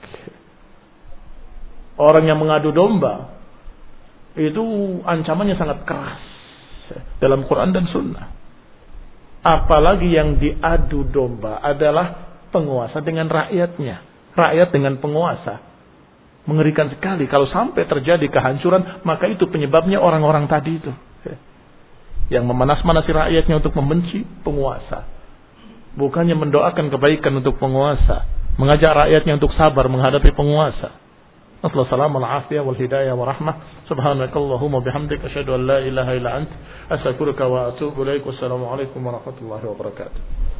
Speaker 1: Orang yang mengadu domba itu ancamannya sangat keras dalam Quran dan Sunnah. Apalagi yang diadu domba adalah penguasa dengan rakyatnya, rakyat dengan penguasa. Mengerikan sekali kalau sampai terjadi kehancuran, maka itu penyebabnya orang-orang tadi itu yang memanas-manasi rakyatnya untuk membenci penguasa. Bukannya mendoakan kebaikan untuk penguasa, mengajak rakyatnya untuk sabar menghadapi penguasa. Assalamualaikum warahmatullahi wal hidayah wa rahmah. Subhanakallahumma bihamdik asyhadu an la ilaha illa ant astaghfiruka wa atubu ilaik. Wassalamualaikum warahmatullahi wabarakatuh.